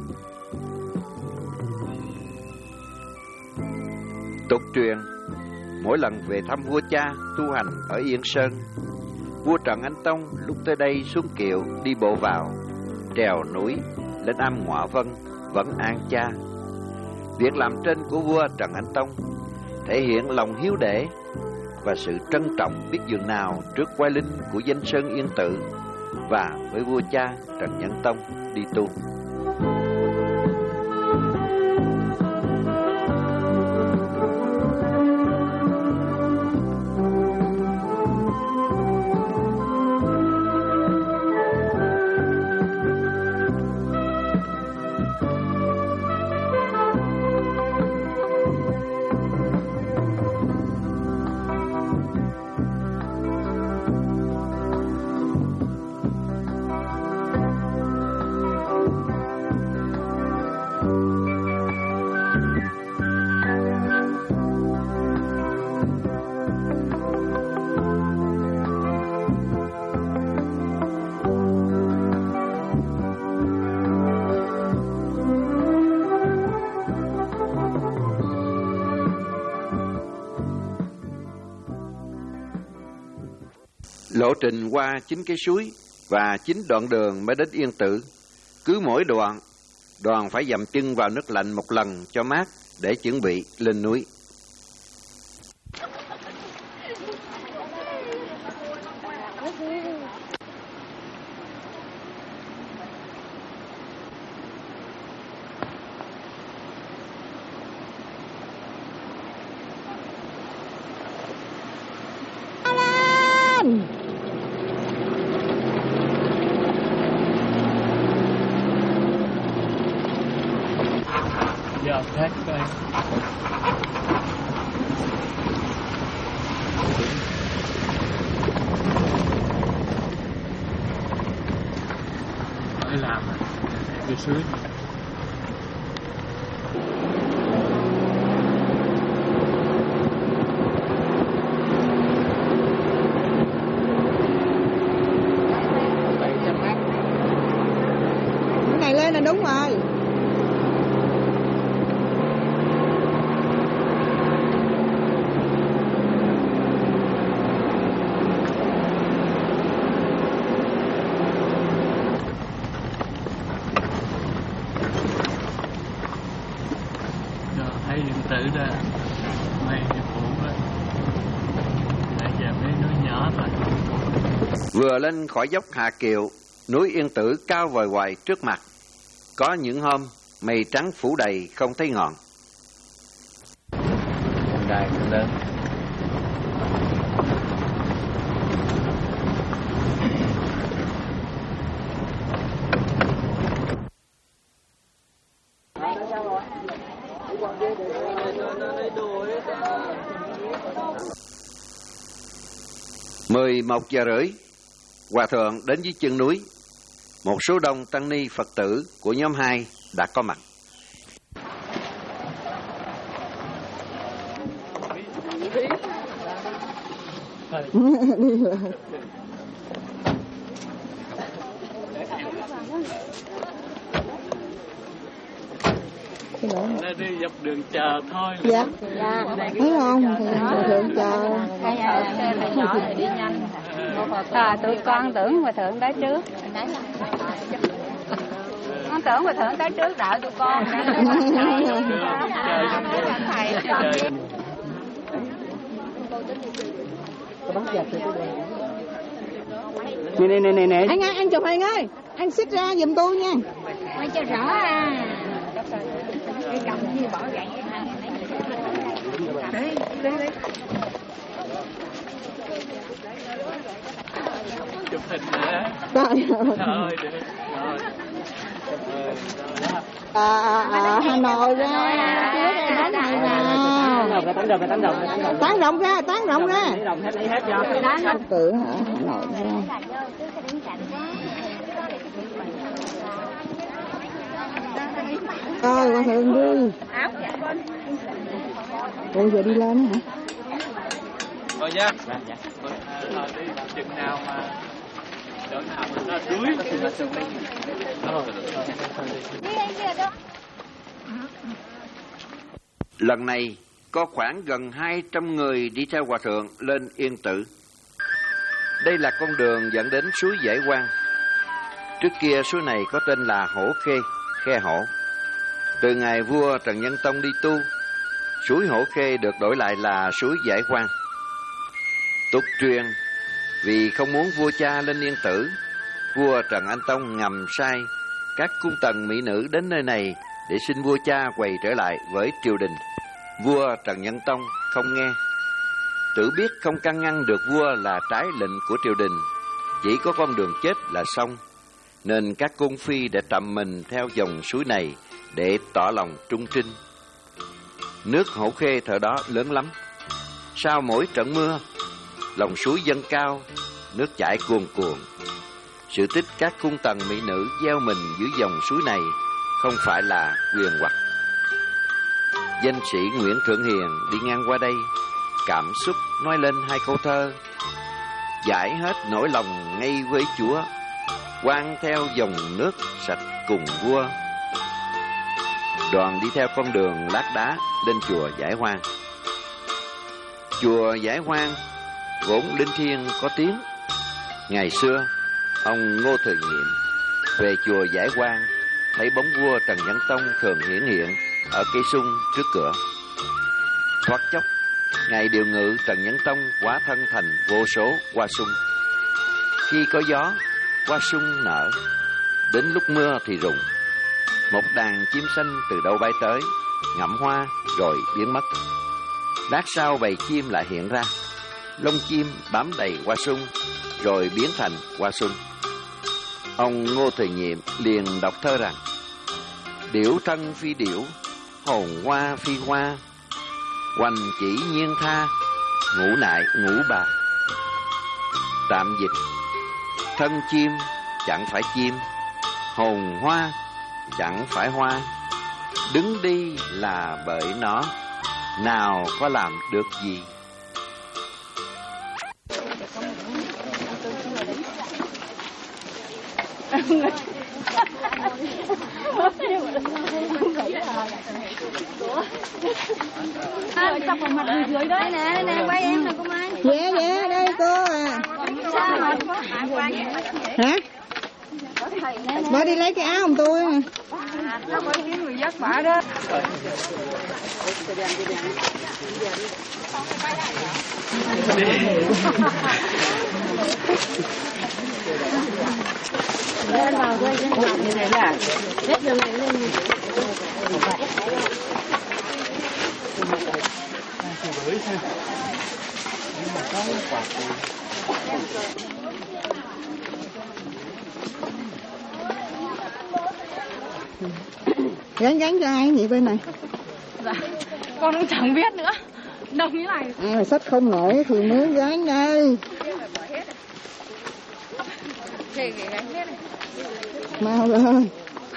Tục truyền, mỗi lần về thăm vua cha tu hành ở Yên Sơn, vua Trần Anh Tông lúc tới đây xuống kiệu đi bộ vào, trèo núi lên am Ngọa Vân vẫn an cha. Việc làm trên của vua Trần Anh Tông thể hiện lòng hiếu đệ và sự trân trọng biết dường nào trước oai linh của danh sơn Yên Tự và với vua cha Trần Nhân Tông đi tu. Lộ trình qua chín cái suối và chín đoạn đường mới đến Yên Tự. Cứ mỗi đoạn, đoàn phải dậm chân vào nước lạnh một lần cho mát để chuẩn bị lên núi. Giờ thét coi. Phải làm cái suối. Cái này lên là đúng rồi. Thấy Yên Tử đó, mấy cái phụ đó, nãy giờ mấy núi nhỏ rồi. Vừa lên khỏi dốc Hà Kiệu, núi Yên Tử cao vời hoài trước mặt. Có những hôm mây trắng phủ đầy không thấy ngọn. Đài lớn. Mười một giờ rưỡi, Hòa thượng đến dưới chân núi. Một số đông tăng ni Phật tử của nhóm hai đã có mặt. Nó đi dọc đường chờ thôi. Dạ. Dạ. Thấy không? Thì Hòa thượng chờ. Cái xe này nhỏ thì đi nhanh. À, tụi con tưởng Hòa thượng tới trước. Con tưởng Hòa thượng tới trước đợi tụi con. Nè nè nè nè. Anh ơi, anh chụp hình ơi. Anh xích ra giùm tôi nha. Quay cho rõ à. Cái cầm như bỏ gậy. Đấy, đấy, đấy. Chụp hình nữa. Rồi. Thôi được. Rồi. À, à, à, Hà Nội ra. Trước đây này nè. Tán rộng ra, tán rộng ra. Phật tử hả? Hà Nội ra. Rồi, Hòa thượng đi. Ôi giờ đi lên hả? Rồi nha. Rồi đi chừng nào mà Lần này có khoảng gần hai trăm người đi theo hòa thượng lên Yên Tử. Đây là con đường dẫn đến suối Giải Quang. Trước kia suối này có tên là Hổ Khê, khe hổ. Từ ngày vua Trần Nhân Tông đi tu, suối Hổ Khê được đổi lại là suối Giải Quang. Tục truyền, vì không muốn vua cha lên Yên Tử, vua Trần Anh Tông ngầm sai các cung tần mỹ nữ đến nơi này để xin vua cha quay trở lại với triều đình. Vua Trần Nhân Tông không nghe, tự biết không can ngăn được vua là trái lệnh của triều đình, chỉ có con đường chết là xong, nên các cung phi đã trầm mình theo dòng suối này để tỏ lòng trung trinh. Nước Hổ Khê thời đó lớn lắm. Sau mỗi trận mưa, lòng suối dâng cao, nước chảy cuồn cuộn. Sự tích các cung tần mỹ nữ gieo mình dưới dòng suối này không phải là quyền hoặc. Danh sĩ Nguyễn Thượng Hiền đi ngang qua đây, cảm xúc nói lên hai câu thơ: giải hết nỗi lòng ngay với Chúa, quang theo dòng nước sạch cùng vua. Đoàn đi theo con đường lát đá lên chùa Giải Hoang. Chùa Giải Hoang vốn linh thiêng có tiếng. Ngày xưa ông Ngô Thời Nhiệm về chùa Giải Hoang, thấy bóng vua Trần Nhân Tông thường hiển hiện ở cây sung trước cửa. Thoát chốc, ngày điều ngự Trần Nhân Tông hóa thân thành vô số hoa sung. Khi có gió, hoa sung nở, đến lúc mưa thì rụng. Một đàn chim xanh từ đâu bay tới, ngậm hoa rồi biến mất. Lát sau bầy chim lại hiện ra, lông chim bám đầy hoa sung rồi biến thành hoa sung. Ông Ngô Thời Nhiệm liền đọc thơ rằng: điểu thân phi điểu, hồn hoa phi hoa, hoành chỉ nhiên tha, ngũ nại ngũ bà. Tạm dịch: thân chim chẳng phải chim, hồn hoa chẳng phải hoa, đứng đi là bởi nó, nào có làm được gì. Chọc vào mặt người dưới đấy nè, nè quay em nè cô Mai. Dạ dạ đây cô à. Hả? Bà đi lấy cái áoของtôi nè. Nó có cái người dắt bả đó. Lên vào thôi, lên vào như thế là hết đường này lên. Gắn gắn cho ai vậy bên này? Dạ, con cũng chẳng biết nữa. Đông như này. À, sách không nổi thì mới gắn đây. Thì gắn hết này. Mau lên.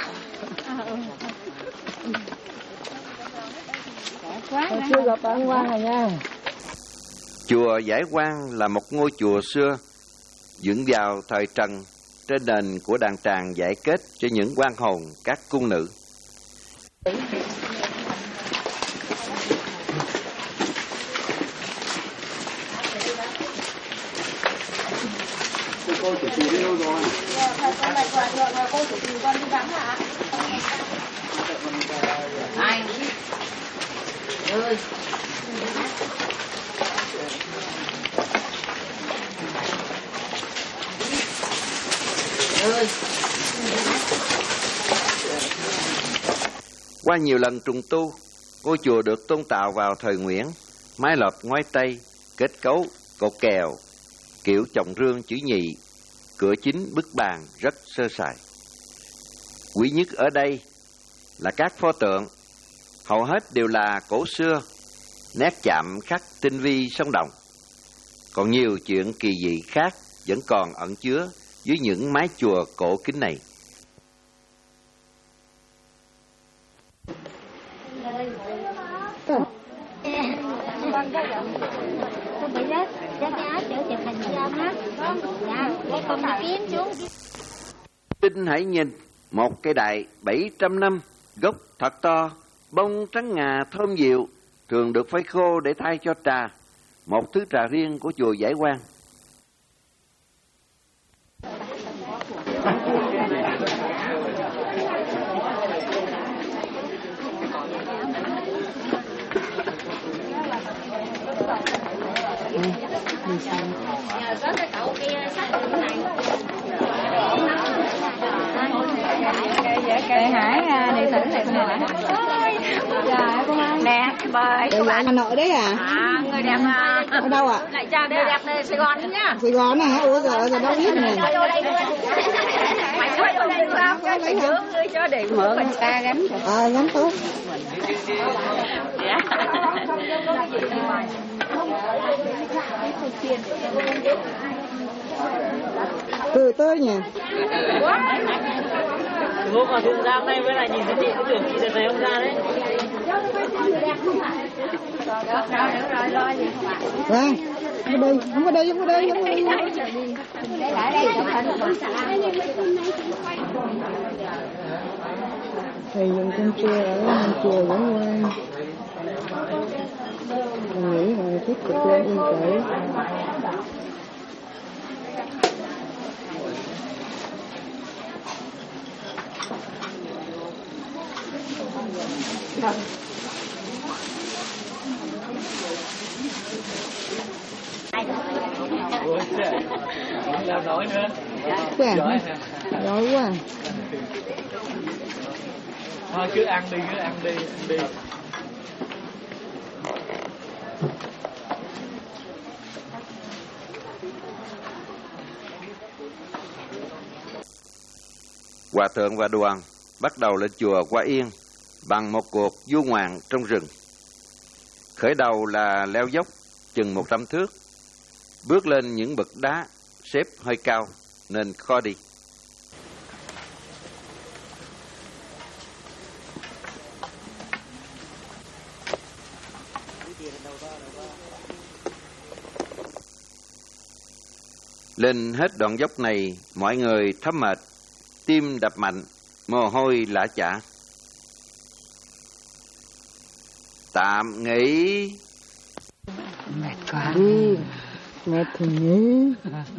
Quá, chưa gặp bạn Quang rồi nha. Chùa Giải Quang là một ngôi chùa xưa dựng vào thời Trần trên nền của đàn tràng giải kết cho những quan hồn các cung nữ. Cô chủ trì đi đâu rồi? Thầy con lại gọi rồi, cô chủ trì con đi vắng hả? Ai? Ơi. Ơi. Qua nhiều lần trùng tu, ngôi chùa được tôn tạo vào thời Nguyễn, mái lợp ngói Tây, kết cấu cột kèo, kiểu chồng rương chữ nhị, cửa chính bức bàn rất sơ sài. Quý nhất ở đây là các pho tượng, hầu hết đều là cổ xưa, nét chạm khắc tinh vi sống động. Còn nhiều chuyện kỳ dị khác vẫn còn ẩn chứa dưới những mái chùa cổ kính này. Con bây giờ, con bị rớt, rớt cái áo Tinh hãy nhìn một cây đại bảy trăm năm, gốc thật to, bông trắng ngà thơm dịu, thường được phơi khô để thay cho trà, một thứ trà riêng của chùa Giải Quan. Có cái cậu kia sát đường này. Cây Hải đi thử này nè. Nè, bơi các bạn. Hà Nội đấy à? À, người đẹp à. Ở đâu ạ? Lại chào người đẹp này Sài Gòn nhá. Sài Gòn này hả? Ủa rồi rồi đâu biết nè. Mày nói vô đây sao? Cái mày dưỡng ngươi cho để mở mình ta gắn. Ờ, gắn tốt. Dạ. Cười tươi nhỉ. Lúc mà thực ra hôm nay với lại nhìn thấy chị cũng tưởng chị đợt này không ra đấy. Vâng, không có đây, không có đây, không có đây, không có đây. Thầy dùng con chua ở chùa Giải Quan. Mình nghĩ là tiếp tục lên yên tử. Ủa trời, không làm nổi nữa. Giỏi Giỏi hả? Giỏi quá. Thôi cứ ăn đi, cứ ăn đi, ăn đi. Hòa thượng và đoàn bắt đầu lên chùa Hoa Yên bằng một cuộc du ngoạn trong rừng. Khởi đầu là leo dốc chừng một trăm thước, bước lên những bậc đá xếp hơi cao nên khó đi. Lên hết đoạn dốc này, mọi người thấm mệt, tim đập mạnh, mồ hôi lã chả. Tạm nghỉ. Mệt quá. Ừ, mệt thì nghỉ.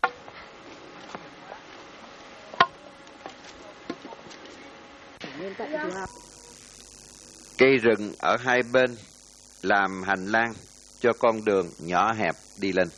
Cây rừng ở hai bên làm hành lang cho con đường nhỏ hẹp đi lên.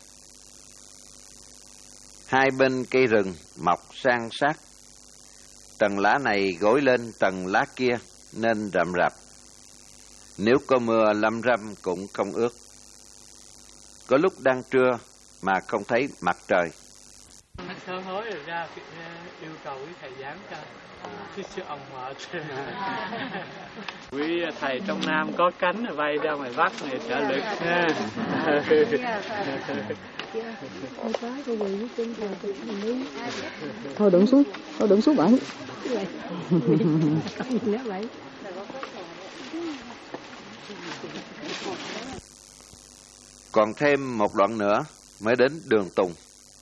Hai bên cây rừng mọc san sát, tầng lá này gối lên tầng lá kia nên rậm rạp. Nếu có mưa lâm râm cũng không ướt. Có lúc đang trưa mà không thấy mặt trời. Sớm hối rồi ra yêu cầu với thầy giảng cho chứ sư ông mệt. Quý thầy trong Nam có cánh rồi bay ra ngoài Bắc này trợ lực ha. Thôi đừng xuống, thôi đừng xuống bạn. Còn thêm một đoạn nữa mới đến đường Tùng.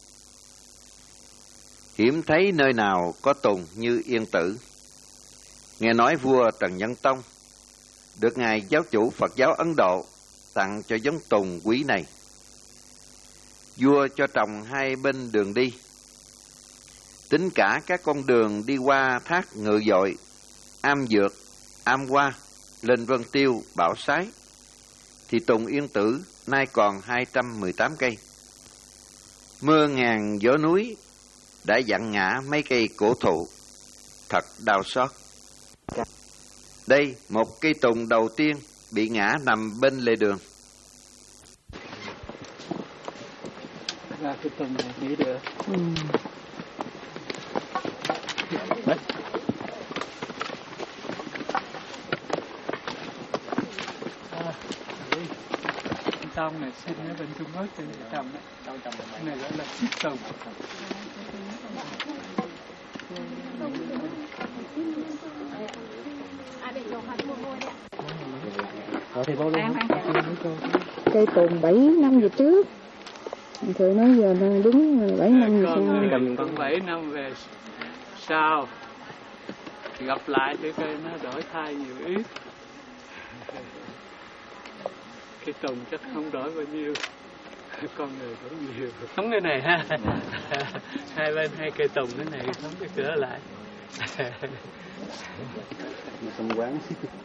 Hiếm thấy nơi nào có Tùng như Yên Tử. Nghe nói vua Trần Nhân Tông được ngài giáo chủ Phật giáo Ấn Độ tặng cho giống Tùng quý này. Vua cho trồng hai bên đường đi. Tính cả các con đường đi qua thác Ngự Dội, Am Dược, Am Hoa, lên Vân Tiêu, Bảo Sái, thì Tùng Yên Tử nay còn hai trăm mười tám cây. Mưa ngàn gió núi đã dặn ngã mấy cây cổ thụ, thật đau xót. Đây, một cây tùng đầu tiên bị ngã nằm bên lề đường. Ra cái tùng này nghĩ được. Ừ. Đấy. À, tông này xin ở bên Trung Quốc trên trồng đấy. Cái này gọi là xích tùng. Cây tùng bảy năm về trước. Thầy nói giờ là đúng bảy năm còn, sao? còn bảy năm về sau gặp lại để coi nó đổi thay nhiều ít. Cái Tùng chắc không đổi bao nhiêu, con người đổi nhiều. Sống cái này ha, hai bên hai cây tùng cái này sống cái cửa lại. Không quán.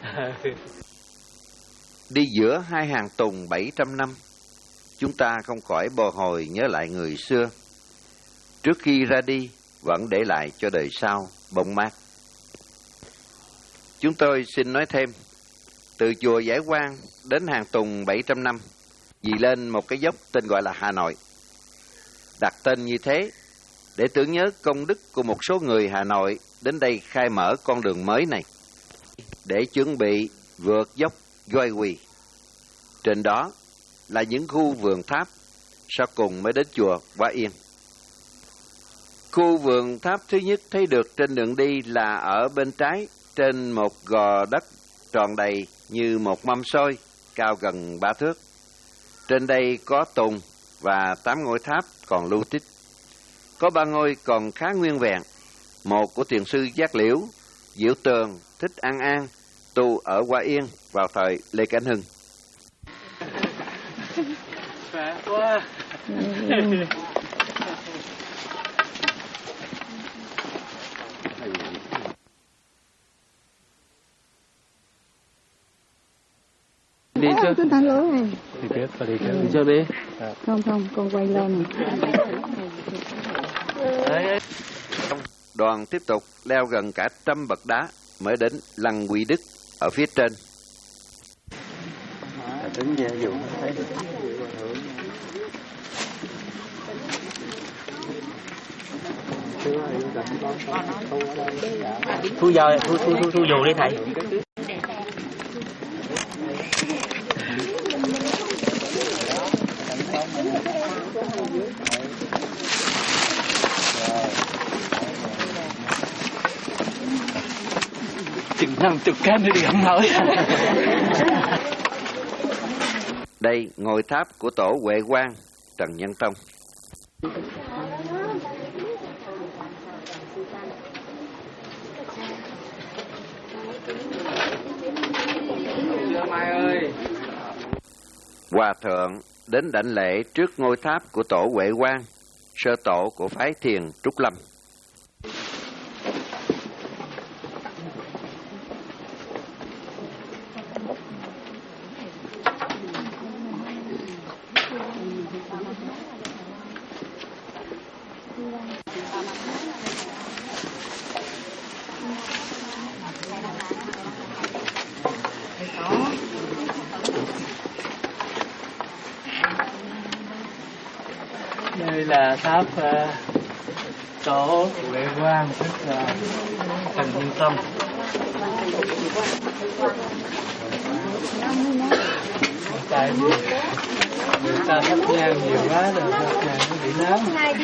Đi giữa hai hàng tùng bảy trăm năm, chúng ta không khỏi bồi hồi nhớ lại người xưa. Trước khi ra đi, vẫn để lại cho đời sau bóng mát. Chúng tôi xin nói thêm, từ chùa Giải Quang đến hàng tùng bảy trăm năm, dì lên một cái dốc tên gọi là Hà Nội. Đặt tên như thế để tưởng nhớ công đức của một số người Hà Nội đến đây khai mở con đường mới này, để chuẩn bị vượt dốc Goi Quỳ. Trên đó là những khu vườn tháp, sau cùng mới đến chùa Hóa Yên. Khu vườn tháp thứ nhất thấy được trên đường đi là ở bên trái, trên một gò đất tròn đầy như một mâm xôi, cao gần ba thước. Trên đây có tùng và tám ngôi tháp còn lưu tích. Có ba ngôi còn khá nguyên vẹn, một của thiền sư Giác Liễu, Diệu Tường, Thích An An, tu ở Hóa Yên vào thời Lê Cảnh Hưng. Khỏe quá. Đi chưa? Tôi thành lỗ này. Đi trước, đi trước. Đi trước đi. Không không, con quay lên này. Đoàn tiếp tục leo gần cả trăm bậc đá mới đến Lăng Quy Đức ở phía trên. Đứng về dù thấy được. Thu giờ, thu thu thu thu dù đi thầy. Chừng năm chục cái nữa đi không nổi. Đây ngôi tháp của tổ Huệ Quang, Trần Nhân Tông. Mai ơi. Hòa thượng đến đảnh lễ trước ngôi tháp của tổ Huệ Quang, sơ tổ của phái Thiền Trúc Lâm. Đây là tháp uh, tổ Huệ Quang, tức là Trần Nhân Tông. Tại vì người ta thắp nhang nhiều quá rồi thắp nhang nó bị nóng.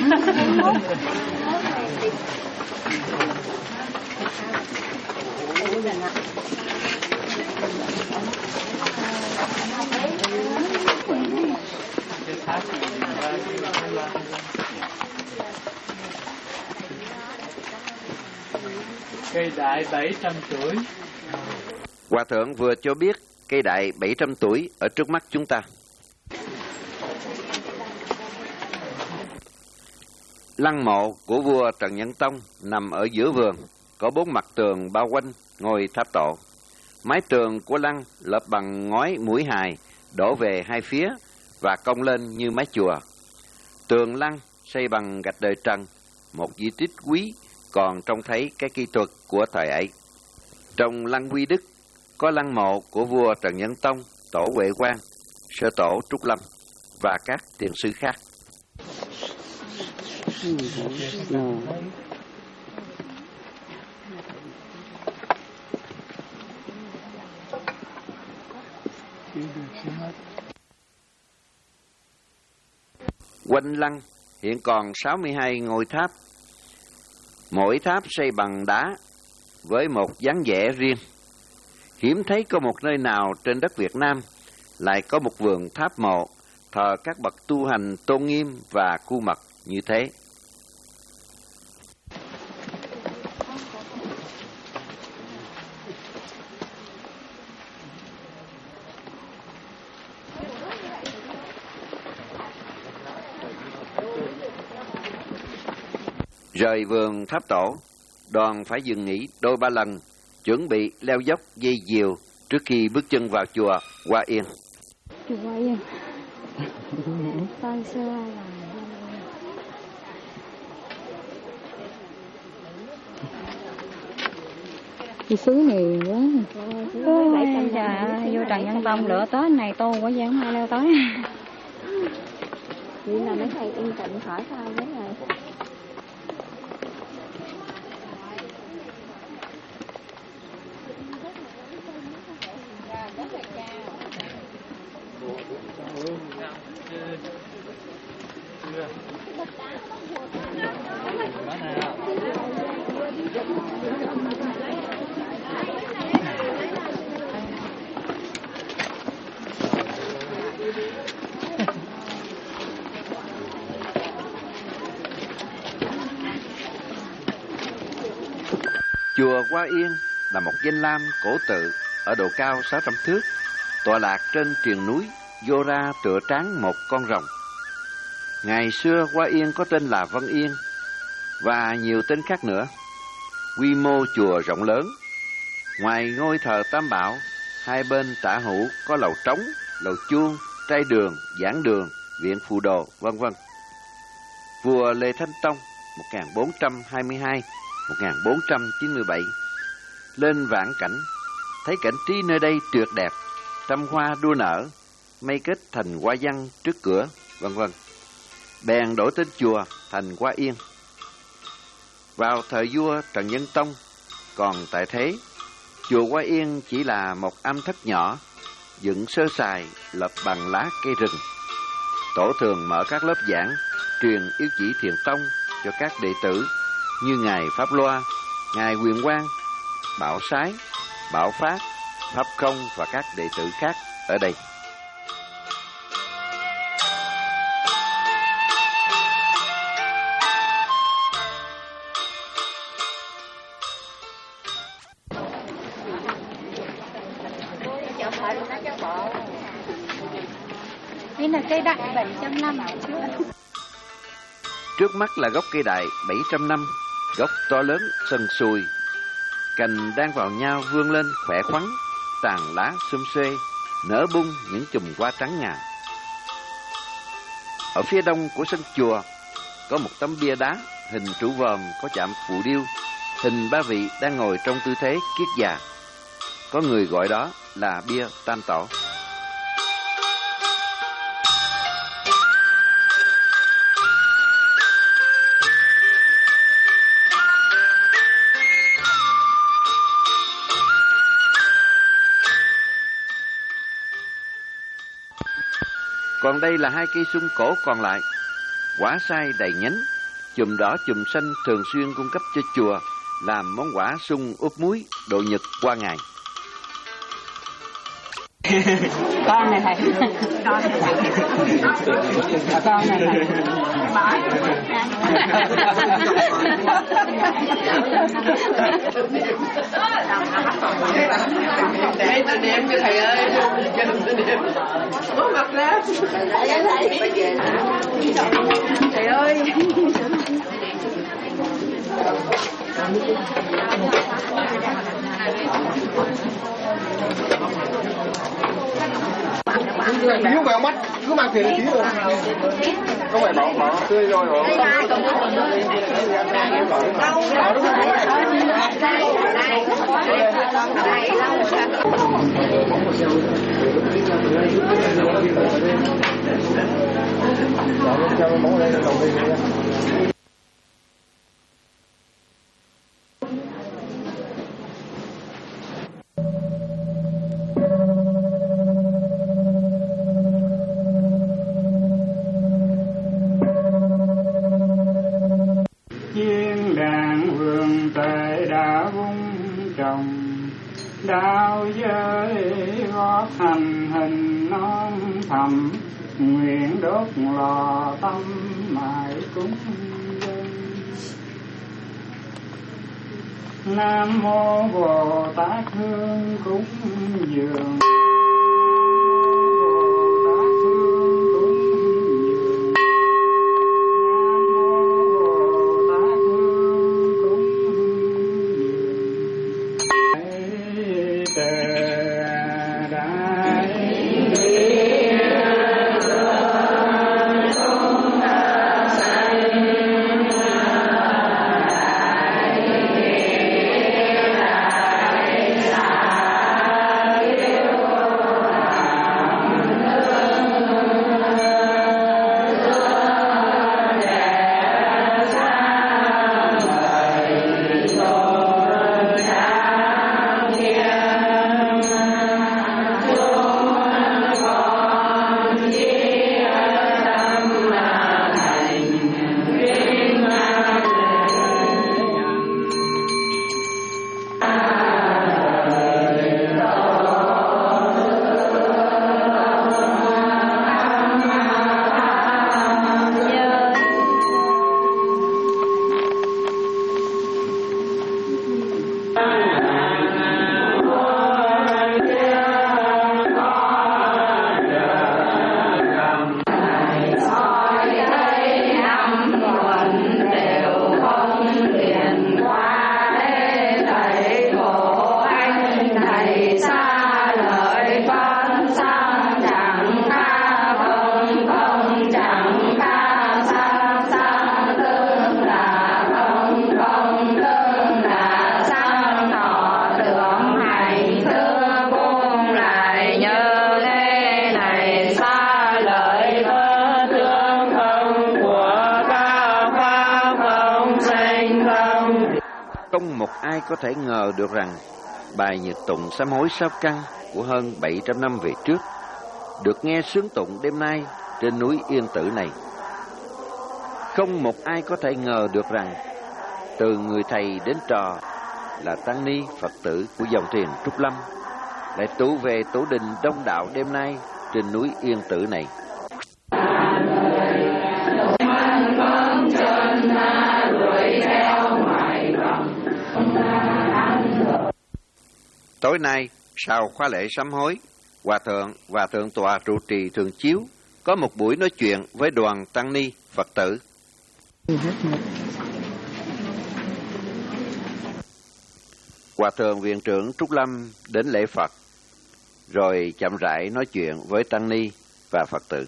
Cây đại bảy trăm tuổi. Hòa thượng vừa cho biết cây đại bảy trăm tuổi ở trước mắt chúng ta. Lăng mộ của vua Trần Nhân Tông nằm ở giữa vườn, có bốn mặt tường bao quanh ngôi tháp tổ. Mái tường của lăng lợp bằng ngói mũi hài, đổ về hai phía và cong lên như mái chùa. Tường lăng xây bằng gạch đời Trần, một di tích quý còn trông thấy cái kỹ thuật của thời ấy. Trong lăng Quy Đức có lăng mộ của vua Trần Nhân Tông, tổ Huệ Quang, sơ tổ Trúc Lâm và các thiền sư khác. Quanh lăng hiện còn sáu mươi hai ngôi tháp, mỗi tháp xây bằng đá với một dáng vẻ riêng. Hiếm thấy có một nơi nào trên đất Việt Nam lại có một vườn tháp mộ thờ các bậc tu hành tôn nghiêm và cu mật như thế. Rời vườn Tháp Tổ, đoàn phải dừng nghỉ đôi ba lần, chuẩn bị leo dốc dây diều trước khi bước chân vào chùa Hoa Yên. Chùa Hoa Yên. Con xưa là đi xứ nhiều quá. Ôi, trời ơi, vô Trần Nhân Tông lửa tới này tu quá dám ai leo tới. Vậy là mấy thầy yên tĩnh khỏi sao đấy rồi. Chùa Hoa Yên là một danh lam cổ tự ở độ cao sáu trăm thước, tọa lạc trên triền núi vô ra tựa trán một con rồng. Ngày xưa Hoa Yên có tên là Vân Yên và nhiều tên khác nữa. Quy mô chùa rộng lớn, ngoài ngôi thờ Tam Bảo, hai bên tả hữu có lầu trống, lầu chuông, trai đường, giảng đường, viện phù đồ, vân vân. Vua Lê Thánh Tông một nghìn bốn trăm hai mươi hai đến một nghìn bốn trăm chín mươi bảy lên vãn cảnh, thấy cảnh trí nơi đây tuyệt đẹp, trăm hoa đua nở, mây kết thành hoa văn trước cửa, vân vân. Bèn đổi tên chùa thành Hoa Yên. Vào thời vua Trần Nhân Tông còn tại thế, chùa Hoa Yên chỉ là một am thất nhỏ, dựng sơ sài, lập bằng lá cây rừng. Tổ thường mở các lớp giảng, truyền yếu chỉ thiền tông cho các đệ tử như ngài Pháp Loa, ngài Quyền Quang, Bảo Sái, Bảo Phát, Pháp Công và các đệ tử khác ở đây. Đây là cây đại bảy trăm năm trước. Trước mắt là gốc cây đại bảy trăm năm, gốc to lớn, sần sùi, cành đang vào nhau vươn lên khỏe khoắn, tàn lá xum xuê, nở bung những chùm hoa trắng ngà. Ở phía đông của sân chùa có một tấm bia đá hình trụ vòm có chạm phù điêu, hình ba vị đang ngồi trong tư thế kiết già. Có người gọi đó là bia Tam Tổ. Còn đây là hai cây sung cổ còn lại, quả sai đầy nhánh, chùm đỏ chùm xanh thường xuyên cung cấp cho chùa làm món quả sung úp muối độ nhật qua ngày. Con này thầy, con này thầy, con này thầy. Đây tôi đem cho thầy ơi, cho tôi đem. Có mặt ra. Thầy ơi. Nếu mà mắt cứ mang tiền tí rồi, không phải bảo bảo tươi rồi rồi. Chiên đàn vườn tề đã vung trồng, đạo giới gót thành hình non thầm, nguyện lò tâm mãi cúng dân. Nam mô Bồ Tát Hương cúng dường. Không một ai có thể ngờ được rằng bài nhật tụng sám hối sáu căn của hơn bảy trăm năm về trước được nghe sướng tụng đêm nay trên núi Yên Tử này. Không một ai có thể ngờ được rằng từ người thầy đến trò là tăng ni Phật tử của dòng thiền Trúc Lâm lại tụ về tổ đình đông đạo đêm nay trên núi Yên Tử này. Tối nay, sau khóa lễ sám hối, Hòa Thượng và Thượng tọa trụ trì Thường Chiếu có một buổi nói chuyện với đoàn tăng ni Phật tử. Hòa Thượng Viện trưởng Trúc Lâm đến lễ Phật, rồi chậm rãi nói chuyện với tăng ni và Phật tử.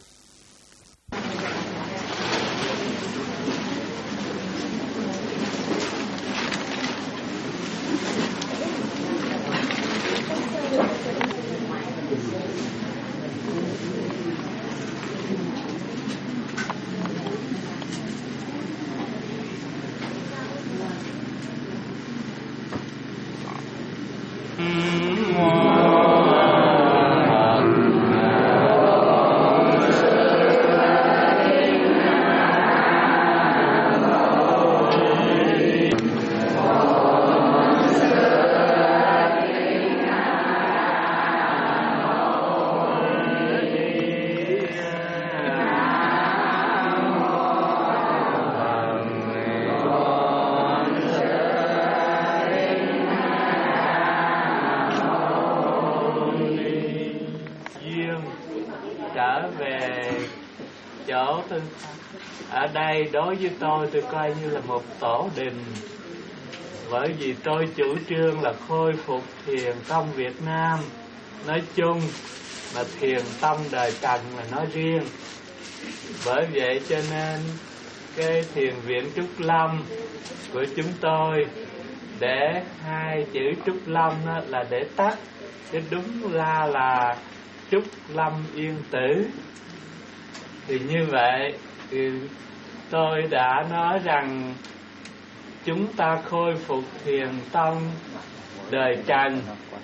Ở đây đối với tôi, tôi coi như là một tổ đình. Bởi vì tôi chủ trương là khôi phục thiền tông Việt Nam nói chung, mà thiền tông đời Trần là nói riêng. Bởi vậy cho nên cái thiền viện Trúc Lâm của chúng tôi để hai chữ Trúc Lâm là để tắt, chứ đúng ra là Trúc Lâm Yên Tử. Thì như vậy thì tôi đã nói rằng chúng ta khôi phục thiền tông đời Trần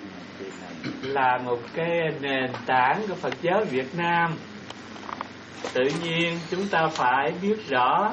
là một cái nền tảng của Phật giáo Việt Nam. Tự nhiên chúng ta phải biết rõ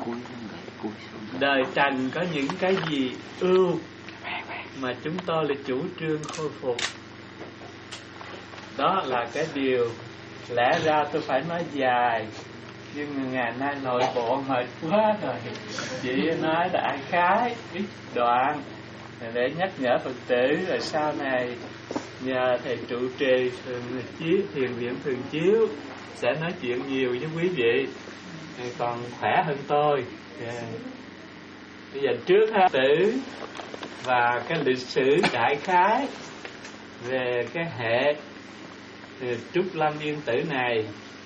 đời Trần có những cái gì ưu mà chúng tôi là chủ trương khôi phục. Đó là cái điều lẽ ra tôi phải nói dài, nhưng ngày nay nội bộ mệt quá rồi, chỉ nói đại khái ít đoạn để nhắc nhở Phật tử, rồi sau này nhờ thầy trụ trì thường chiếu thiền viện thường chiếu sẽ nói chuyện nhiều với quý vị, còn khỏe hơn tôi. Bây giờ trước Phật tử và cái lịch sử đại khái về cái hệ Trúc Lâm Yên Tử này.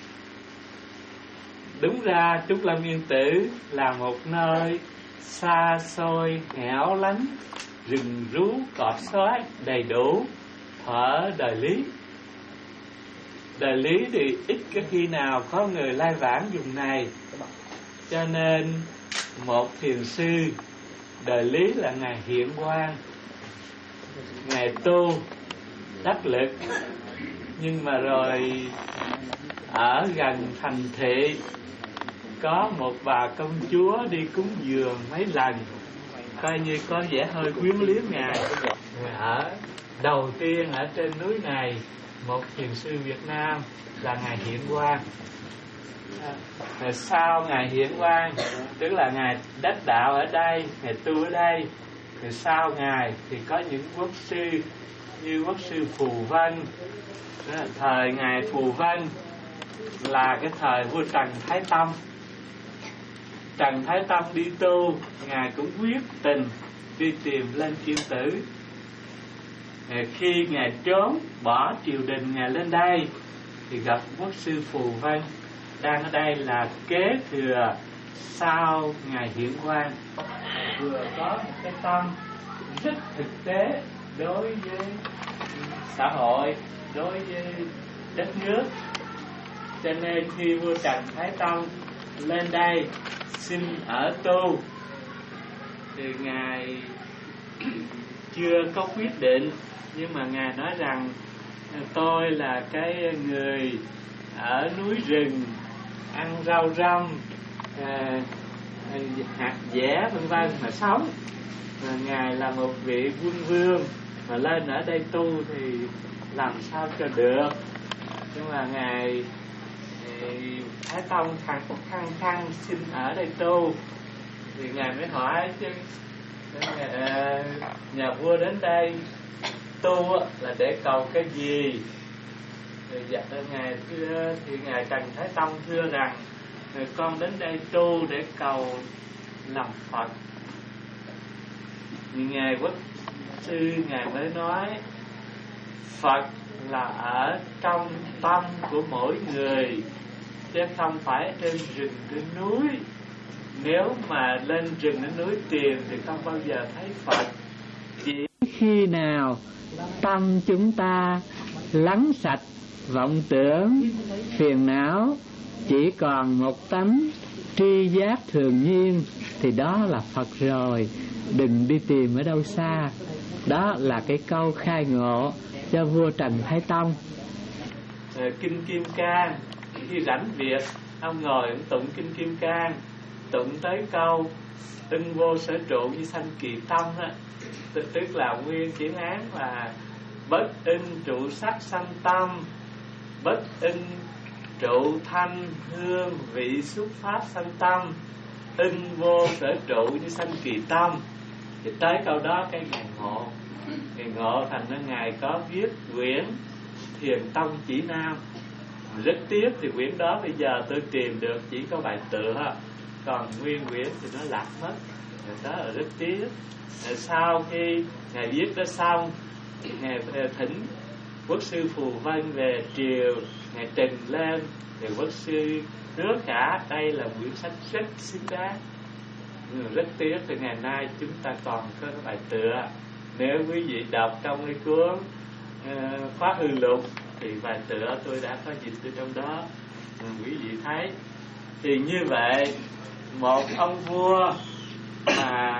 Đúng ra Trúc Lâm Yên Tử là một nơi xa xôi hẻo lánh, rừng rú cỏ xóa đầy đủ, thuở đời Lý. Đời Lý thì ít có khi nào có người lai vãng vùng này, cho nên một thiền sư đời Lý là ngài Hiện Quang, ngài tu đắc lực, nhưng mà rồi ở gần thành thị có một bà công chúa đi cúng dường mấy lần, coi như có vẻ hơi quyến luyến ngài. Ở đầu tiên ở trên núi này, một thiền sư Việt Nam là ngài Hiện Quang. Rồi sau ngài Hiện Quang, tức là ngài đắc đạo ở đây, ngài tu ở đây. Rồi sau ngài thì có những quốc sư như quốc sư Phù Vân. Thời ngài Phù Vân là cái thời vua Trần Thái Tông. Trần Thái Tông đi tu, ngài cũng quyết tình đi tìm lên Yên Tử. Khi ngài trốn bỏ triều đình, ngài lên đây thì gặp quốc sư Phù Vân đang ở đây là kế thừa sau ngài Hiện Quang, vừa có một cái tâm rất thực tế đối với xã hội, đối với đất nước. Cho nên khi vua Trần Thái Tông lên đây xin ở tu thì ngài chưa có quyết định, nhưng mà ngài nói rằng tôi là cái người ở núi rừng, ăn rau răm, à, hạt dẻ vân vân mà sống. Mà ngài là một vị quân vương mà lên ở đây tu thì làm sao cho được. Nhưng mà ngài Thái Tông khăng khăng khăng xin ở đây tu thì ngài mới hỏi chứ nhà, nhà vua đến đây tu là để cầu cái gì? Thì dạ, ngài thưa, thì ngài Trần Thái Tông thưa rằng con đến đây tu để cầu làm Phật. Thì ngài quốc sư ngài mới nói Phật là ở trong tâm của mỗi người, chứ không phải trên rừng trên núi. Nếu mà lên rừng đến núi tìm thì không bao giờ thấy Phật. Chỉ khi nào tâm chúng ta lắng sạch vọng tưởng, phiền não, chỉ còn một tánh tri giác thường nhiên thì đó là Phật rồi. Đừng đi tìm ở đâu xa. Đó là cái câu khai ngộ cho vua Trần Thái Tông. Kinh Kim Cang, khi rảnh việc ông ngồi ông tụng Kinh Kim Cang, tụng tới câu ưng vô sở trụ như sanh kỳ tâm đó, tức là nguyên chữ Hán là bất ưng trụ sắc sanh tâm, bất ưng trụ thanh hương vị xuất pháp sanh tâm, ưng vô sở trụ như sanh kỳ tâm. Thì tới câu đó cái ngài ngộ, ngài ngộ thành ra ngài có viết quyển Thiền Tông Chỉ Nam. Rất tiếc thì quyển đó bây giờ tôi tìm được chỉ có bài tựa, còn nguyên quyển thì nó lạc mất. Đó là rất tiếc. Sau khi ngài viết đó xong, ngài thỉnh quốc sư Phù Vân về triều, ngài trình lên thì quốc sư hứa cả đây là quyển sách rất xứng đáng. Rất tiếc thì ngày nay chúng ta còn có bài tựa. Nếu quý vị đọc trong cái cuốn uh, Phá Hư Lục thì bài tựa tôi đã có dịch từ trong đó. Ừ, quý vị thấy thì như vậy, một ông vua mà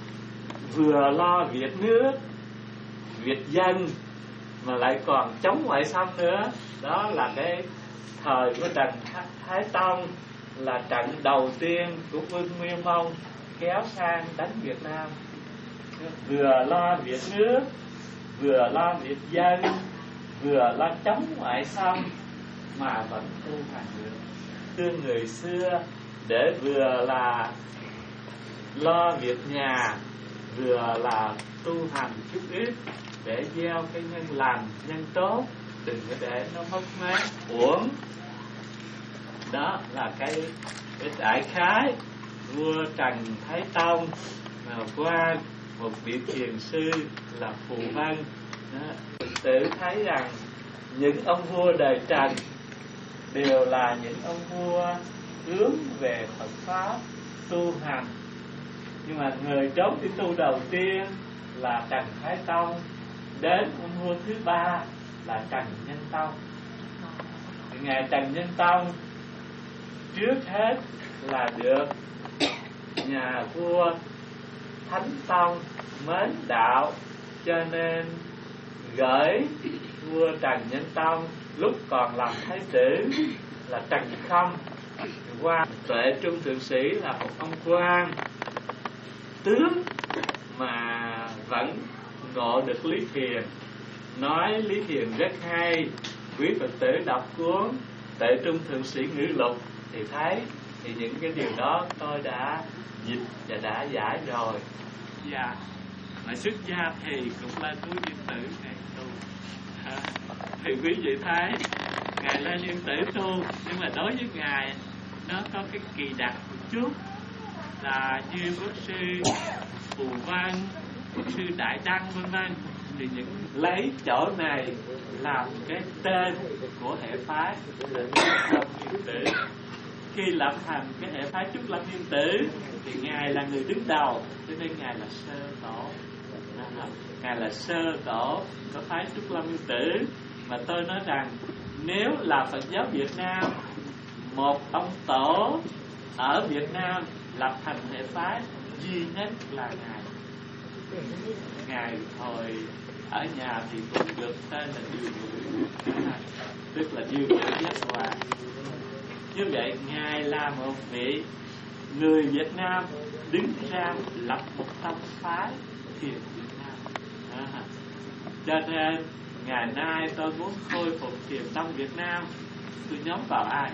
vừa lo việc nước, việc dân mà lại còn chống ngoại xâm nữa, đó là cái thời của Trần Thái Tông, là trận đầu tiên của quân Nguyên Mông kéo sang đánh Việt Nam. Vừa lo việc nước, vừa lo việc dân, vừa lo chống ngoại xâm mà vẫn tu hành được. tương người xưa, để vừa là lo việc nhà, vừa là tu hành chút ít để gieo cái nhân lành, nhân tốt, đừng có để nó mất mát uổng. Đó là cái, cái đại khái vua Trần Thái Tông mà qua một vị thiền sư là Phù Vân. Tự thấy rằng những ông vua đời Trần đều là những ông vua hướng về Phật pháp tu hành, nhưng mà người chốn đi tu đầu tiên là Trần Thái Tông, đến ông vua thứ ba là Trần Nhân Tông. Thì ngài Trần Nhân Tông trước hết là được nhà vua Thánh Tông mến đạo, cho nên gửi vua Trần Nhân Tông lúc còn làm thái tử là Trần Khâm qua. Tuệ Trung Thượng Sĩ là một ông quan tướng mà vẫn ngộ được lý thiền, nói lý thiền rất hay. Quý Phật tử đọc cuốn Tuệ Trung Thượng Sĩ Ngữ Lục thì thấy, thì những cái điều đó tôi đã dịch và đã giải rồi. Dạ, mà xuất gia thì cũng là tu Yên Tử này tu. À, thì quý vị thấy ngài lên Yên Tử tu, nhưng mà đối với ngài nó có cái kỳ đặc một chút, là như quốc sư Phù Văn, quốc sư Đại Đăng vân vân, thì những lấy chỗ này làm cái tên của hệ phái là Trúc Lâm Yên Tử. Khi lập thành cái hệ phái Trúc Lâm Yên Tử thì ngài là người đứng đầu, cho nên ngài là sơ tổ. Đó, ngài là sơ tổ của phái Trúc Lâm Yên Tử. Mà tôi nói rằng nếu là Phật giáo Việt Nam, một ông tổ ở Việt Nam lập thành hệ phái duy nhất là ngài. Ngài hồi ở nhà thì cũng được tên là Điêu Ngữ, tức là Điêu Ngữ Giác Hòa. Như vậy ngài là một vị người Việt Nam đứng ra lập một tông phái thiền Việt Nam. À, cho nên ngày nay tôi muốn khôi phục thiền tông Việt Nam, tôi nhóm vào ai?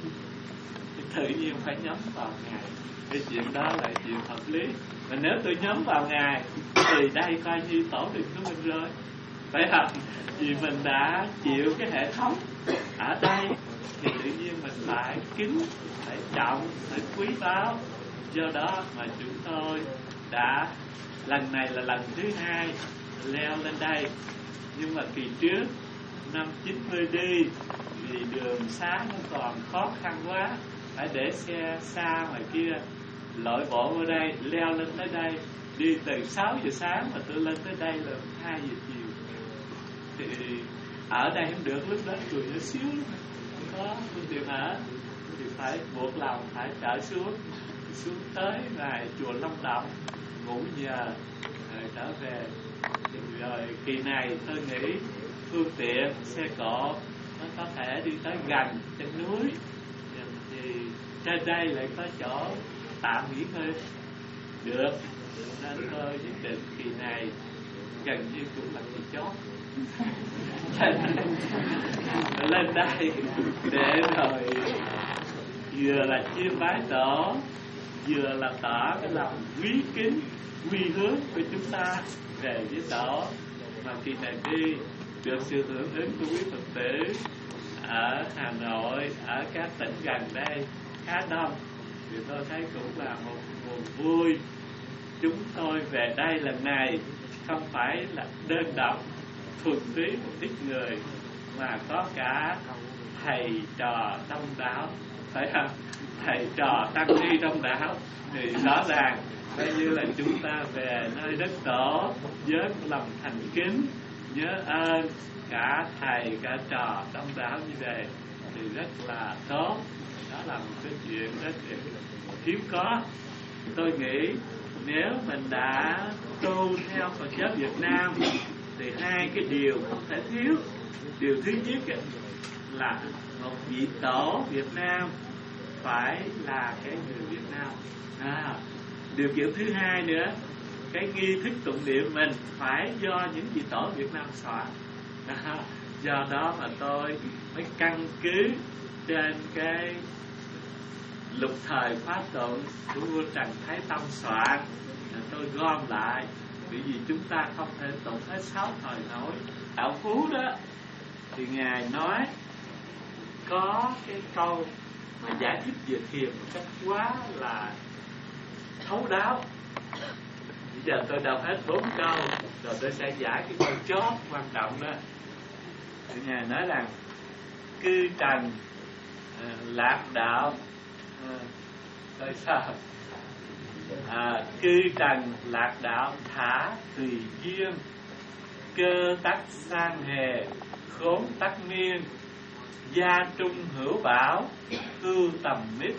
Tự nhiên phải nhóm vào ngài. Cái chuyện đó là chuyện hợp lý. Mà nếu tôi nhóm vào ngài thì đây coi như tổ đình của mình rồi, phải không? Vì mình đã chịu cái hệ thống ở đây thì tự nhiên mình phải kính, phải trọng, phải quý báu. Do đó mà chúng tôi đã, lần này là lần thứ hai leo lên đây. Nhưng mà kỳ trước năm chín mươi đi vì đường xá nó còn khó khăn quá, phải để xe xa ngoài kia, lội bộ ở đây, leo lên tới đây, đi từ sáu giờ sáng mà tôi lên tới đây là hai giờ chiều. Thì ở đây không được, lúc đó cười nó xíu, không có phương tiện ở, thì phải buộc lòng phải trở xuống, xuống tới ngoài chùa Long Động ngủ nhờ rồi trở về. Thì rồi kỳ này tôi nghĩ phương tiện xe cộ nó có thể đi tới gần chân núi, thì trên đây lại có chỗ tạm nghỉ ngơi được, nên tôi quyết định kỳ này gần như cũng là kỳ chót lên đây để rồi vừa là chiêm bái tổ, vừa là tỏ cái lòng quý kính quy hướng của chúng ta về với tổ. Mà kỳ này đi được sự hưởng ứng của quý Phật tử ở Hà Nội, ở các tỉnh gần đây khá đông, thì tôi thấy cũng là một nguồn vui. Chúng tôi về đây lần này không phải là đơn độc thuần túy một ít người, mà có cả thầy trò đông đảo, phải không? Thầy trò tăng ni đông đảo, thì rõ ràng coi như là chúng ta về nơi đất tổ với lòng thành kính, nhớ ơn cả thầy cả trò đông đảo như vậy thì rất là tốt. Đó là một cái chuyện rất hiếm có. Tôi nghĩ nếu mình đã tu theo Phật giáo Việt Nam thì hai cái điều không thể thiếu. Điều thứ nhất là một vị tổ Việt Nam phải là cái người Việt Nam. À, điều kiện thứ hai nữa, cái nghi thức tụng niệm mình phải do những vị tổ Việt Nam soạn. À, do đó mà tôi mới căn cứ trên cái lục thời pháp tụng của vua Trần Thái Tông soạn, tôi gom lại, bởi vì chúng ta không thể tụng hết sáu thời nổi. Đạo Phú đó thì ngài nói có cái câu mà giải thích về thiền một cách quá là thấu đáo. Bây giờ tôi đọc hết bốn câu rồi tôi sẽ giải cái câu chót quan trọng đó. Thì ngài nói rằng cư trần à, lạc đạo à, tại sao à, cư trần lạc đạo thả tùy duyên, cơ tắc sang hề khốn tắc niên, gia trung hữu bảo ưu tầm nít,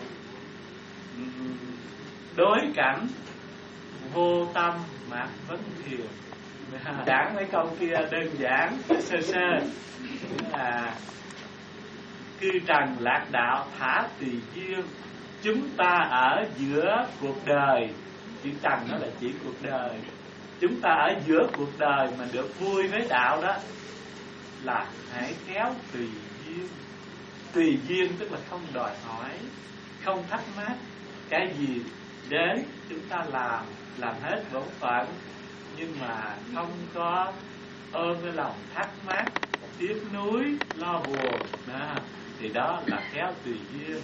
đối cảnh vô tâm mạc vấn thiền. Giảng mấy câu kia đơn giản sơ sơ là cư trần lạc đạo thả tùy duyên. Chúng ta ở giữa cuộc đời, chữ trần nó là chỉ cuộc đời. Chúng ta ở giữa cuộc đời mà được vui với đạo đó là hãy khéo tùy duyên. Tùy duyên tức là không đòi hỏi, không thắc mắc cái gì để chúng ta làm, làm hết bổn phận, nhưng mà không có ôm cái lòng thắc mắc, tiếc nuối, lo buồn đó. Thì đó là khéo tùy duyên.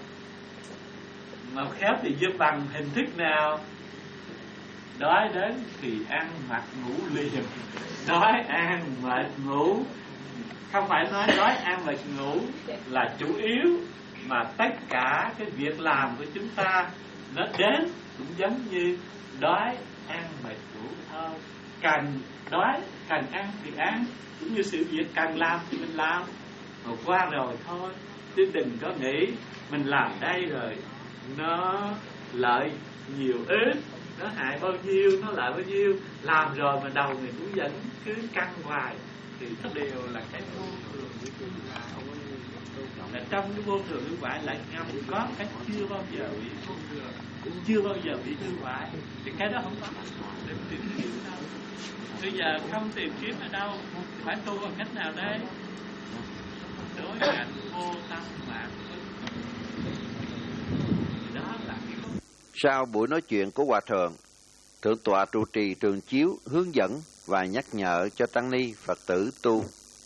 Mà khéo tùy duyên bằng hình thức nào? Đói đến thì ăn mặc ngủ liền. Đói ăn mệt ngủ. Không phải nói đói ăn mệt ngủ là chủ yếu, mà tất cả cái việc làm của chúng ta nó đến cũng giống như đói ăn mệt ngủ thôi. Cần đói, cần ăn thì ăn, cũng như sự việc cần làm thì mình làm. Rồi qua rồi thôi, chứ đừng có nghĩ mình làm đây rồi nó lợi nhiều ít, nó hại bao nhiêu, nó lợi bao nhiêu. Làm rồi mà đầu mình cũng vẫn cứ căng hoài thì nó đều là cái vô thường của chúng ta. Là trong cái vô thường hư hoại lại ngầm có cái chưa bao giờ bị vô thường, cũng chưa bao giờ bị hư hoại. Thì cái đó không có để tìm kiếm đâu. Bây giờ không tìm kiếm ở đâu, phải tu bằng cách nào đây? Đối cảnh vô tâm mạng. Đó là cái... Sau buổi nói chuyện của Hòa Thượng, Thượng tọa trụ trì Trường Chiếu hướng dẫn và nhắc nhở cho tăng ni Phật tử tu.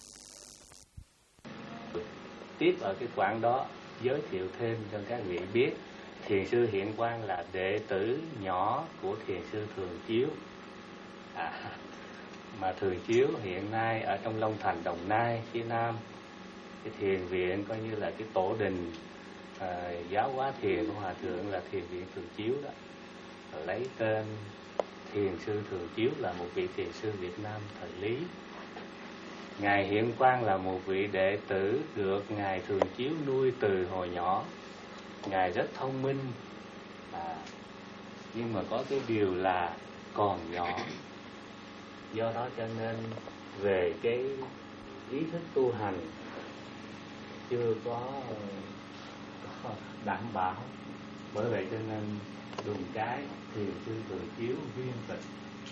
Tiếp ở cái quãng đó giới thiệu thêm cho các vị biết, Thiền sư Hiện Quang là đệ tử nhỏ của Thiền sư Thường Chiếu. À, mà Thường Chiếu hiện nay ở trong Long Thành, Đồng Nai, phía Nam. Cái thiền viện coi như là cái tổ đình à, giáo hóa thiền của Hòa Thượng là Thiền viện Thường Chiếu đó. Rồi lấy tên Thiền sư Thường Chiếu là một vị thiền sư Việt Nam thời Lý. Ngài Hiện Quang là một vị đệ tử được Ngài Thường Chiếu nuôi từ hồi nhỏ. Ngài rất thông minh, à, nhưng mà có cái điều là còn nhỏ. Do đó cho nên về cái ý thức tu hành chưa có, có đảm bảo. Bởi vậy cho nên đùng cái Thiền sư Thường Chiếu viên tịch,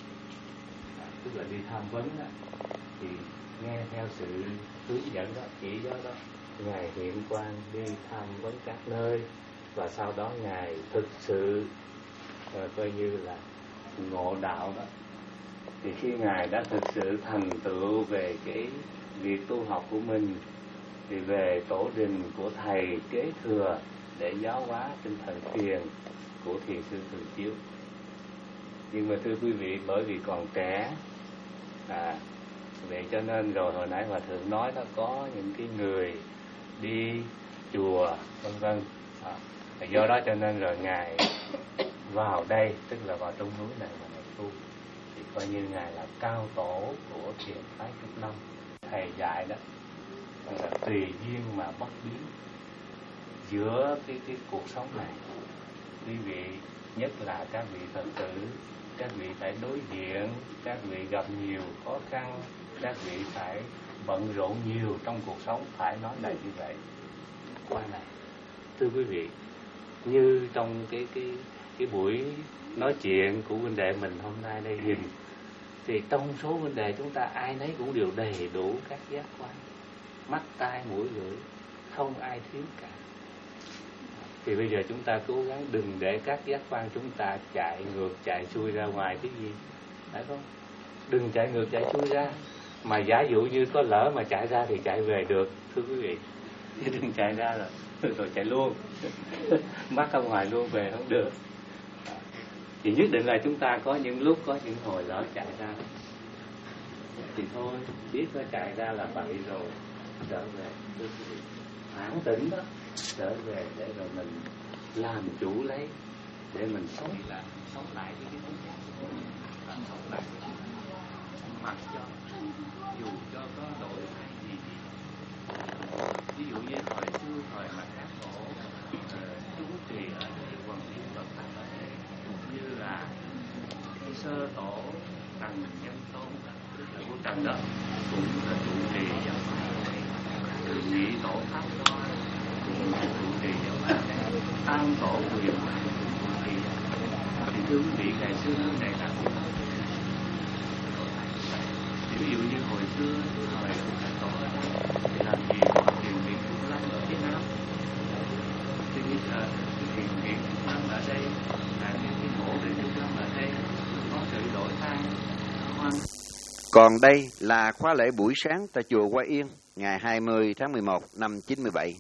à, tức là đi tham vấn đó, thì nghe theo sự hướng dẫn đó, chỉ đó đó, Ngài Hiện Quang đi tham vấn các nơi, và sau đó Ngài thực sự uh, coi như là ngộ đạo đó. Thì khi Ngài đã thực sự thành tựu về cái việc tu học của mình, thì về tổ đình của Thầy kế thừa để giáo hóa tinh thần thiền của Thiền sư Thường Chiếu. Nhưng mà thưa quý vị, bởi vì còn trẻ, à, vậy cho nên rồi hồi nãy Hòa Thượng nói nó có những cái người đi chùa vân vân, à, do đó cho nên rồi Ngài vào đây, tức là vào trong núi này mà Ngài tu, thì coi như Ngài là cao tổ của thiền phái Trúc Lâm. Thầy dạy đó là tùy duyên mà bất biến. Giữa cái, cái cuộc sống này, quý vị, nhất là các vị Phật tử, các vị phải đối diện, các vị gặp nhiều khó khăn, các vị phải bận rộn nhiều trong cuộc sống, phải nói là như vậy. Qua này, thưa quý vị, như trong cái cái cái buổi nói chuyện của huynh đệ mình hôm nay đây nhìn, thì trong số huynh đệ chúng ta ai nấy cũng đều đầy đủ các giác quan, mắt tai mũi lưỡi, không ai thiếu cả. Thì bây giờ chúng ta cố gắng đừng để các giác quan chúng ta chạy ngược chạy xuôi ra ngoài cái gì, phải không? Đừng chạy ngược chạy xuôi ra, mà giả dụ như có lỡ mà chạy ra thì chạy về được, thưa quý vị. Chứ đừng chạy ra rồi rồi chạy luôn mắc ra ngoài luôn về không được. Thì nhất định là chúng ta có những lúc, có những hồi lỡ chạy ra thì thôi, biết nó chạy ra là bậy rồi, trở về thưa quý vị, phản tỉnh đó, trở về để rồi mình làm chủ lấy, để mình sống lại, sống lại với cái bóng dáng của mình, và sống lại với mặc cho dù cho có đổi hay gì gì. Ví dụ như hồi xưa thời mà các tổ chú trì ở đây, quần thiên Phật Pháp ở đây, như là sơ tổ Trần Nhân Tôn, tức là của Trần đó, cũng là trụ trì giáo pháp ở đây. Từ nhị tổ Pháp Loa cũng là trụ trì giáo pháp ở đây. Tam tổ Quyền trụ trì. Thì thưa quý vị, ngày xưa này là ví dụ như hồi xưa thời các tổ ở đây thì làm gì có thiền viện Trung Lâm ở phía Nam, thì bây giờ thiền viện Trung Lâm ở đây là những cái mộ để Trung Lâm ở đây có sự đổi thay hoang. Còn đây là khóa lễ buổi sáng tại chùa Hoa Yên ngày hai mươi tháng mười một năm chín mươi bảy.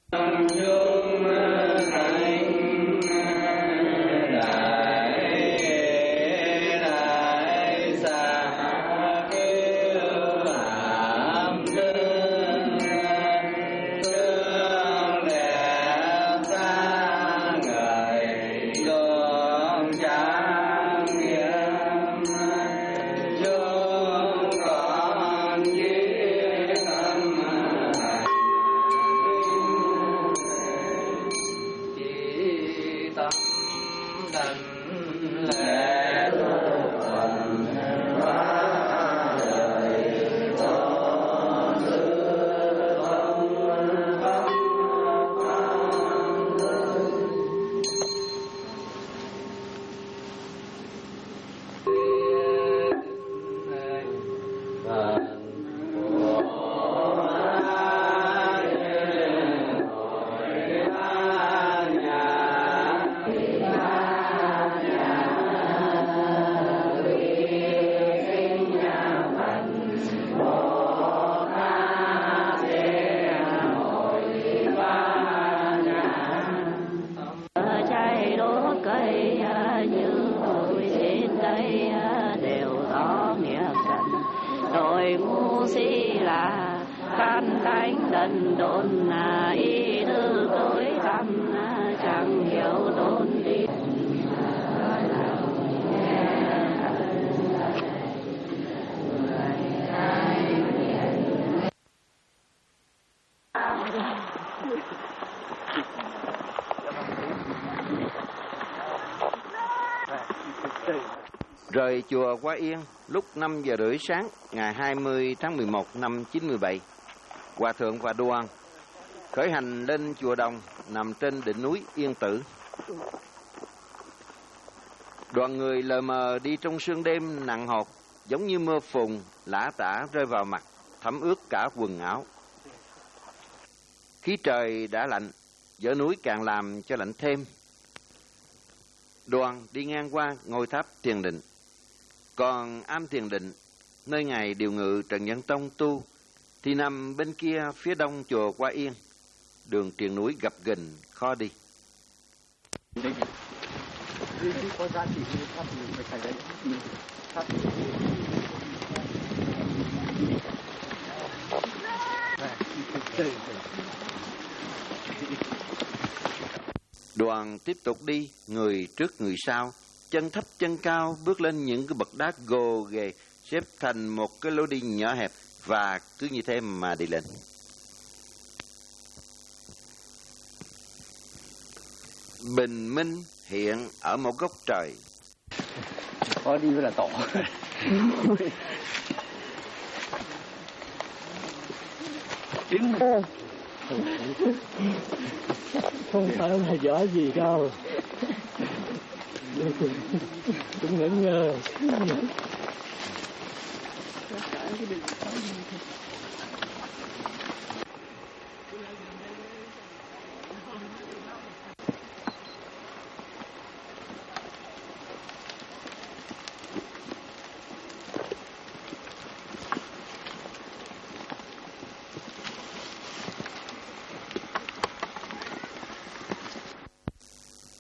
Rời chùa Hoa Yên lúc năm giờ rưỡi sáng ngày hai mươi tháng mười một năm chín mươi bảy, Hòa Thượng và Đoàn khởi hành lên chùa Đồng nằm trên đỉnh núi Yên Tử. Đoàn người lờ mờ đi trong sương đêm nặng hột, giống như mưa phùn lã tả rơi vào mặt, thấm ướt cả quần áo. Khí trời đã lạnh, dãy núi càng làm cho lạnh thêm. Đoàn đi ngang qua ngôi tháp Thiền Định, còn am Thiền Định, nơi ngài điều ngự Trần Nhân Tông tu, thì nằm bên kia phía đông chùa Hoa Yên. Đường triền núi gập ghềnh khó đi. Đoàn tiếp tục đi, người trước người sau, chân thấp chân cao bước lên những cái bậc đá gồ ghề xếp thành một cái lối đi nhỏ hẹp, và cứ như thế mà đi lên. Bình minh hiện ở một góc trời. Có đi mới là tỏ. Không phải là gió gì đâu. Cũng ngẩn ngơ.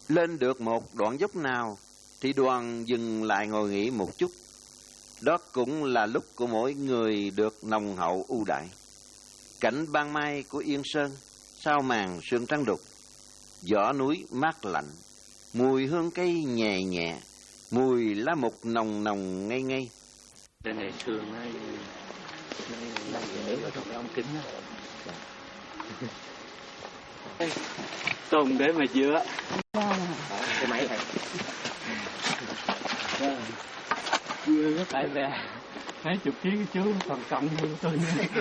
Lên được một đoạn dốc nào thì đoàn dừng lại ngồi nghỉ một chút. Đó cũng là lúc của mỗi người được nồng hậu ưu đãi. Cảnh ban mai của Yên Sơn sau màn sương trắng đục, gió núi mát lạnh, mùi hương cây nhẹ nhẹ, mùi lá mục nồng nồng ngây ngây. Đây này sương nó nó nước ở trong cái ống kính đó. Tùng để mà chữa. Cái máy này. Chưa có tại về mấy chục ký chú còn cộng hơn tôi nữa.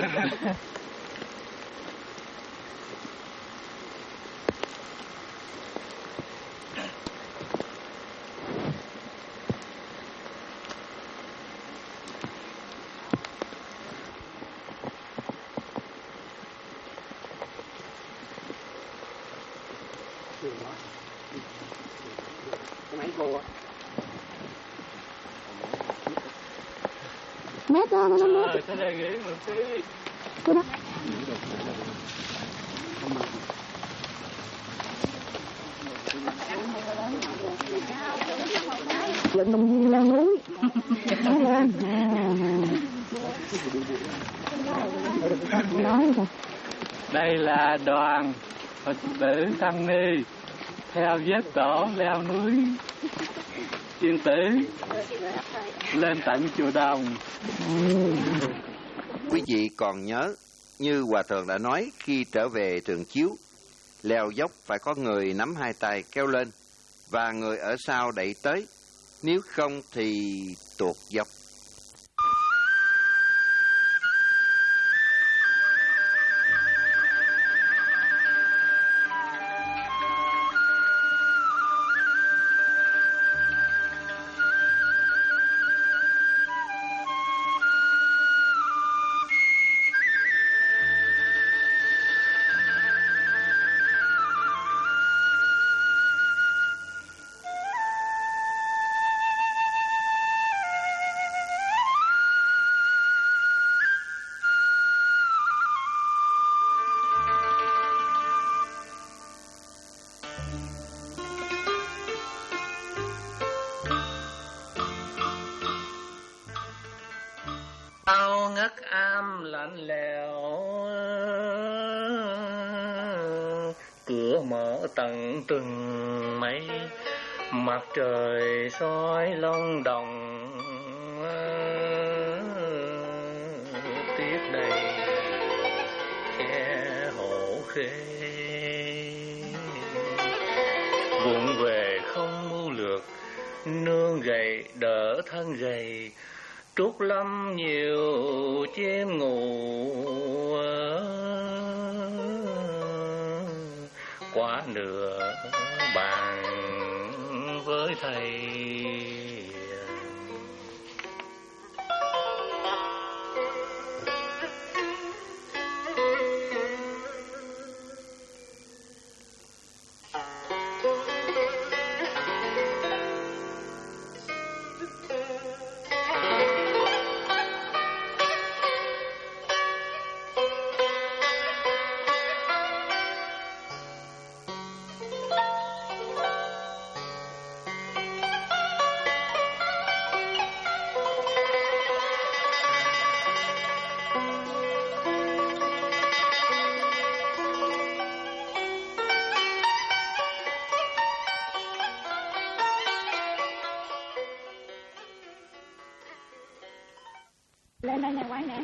Cái máy cô á. Mét ra nó mét. Ờ, thế này nghỉ một tí. Cô đó. Vận động viên leo núi. Nói lên. Nói rồi. Đây là đoàn Phật tử Tăng Ni theo vết tổ leo núi Yên Tử lên tận chùa Đồng. Quý vị còn nhớ như Hòa Thượng đã nói khi trở về Thường Chiếu, leo dốc phải có người nắm hai tay kéo lên và người ở sau đẩy tới, nếu không thì tuột dốc. Ao ngất am lạnh lẽo, cửa mở tận từng mây, mặt trời soi long đồng, tiếc đầy khe hổ khê. Vụng về không mưu lược, nương gầy đỡ thân gầy, trút lâm nhiều chim ngủ, quá nửa bàn với thầy. Lên đây nè, quay nè.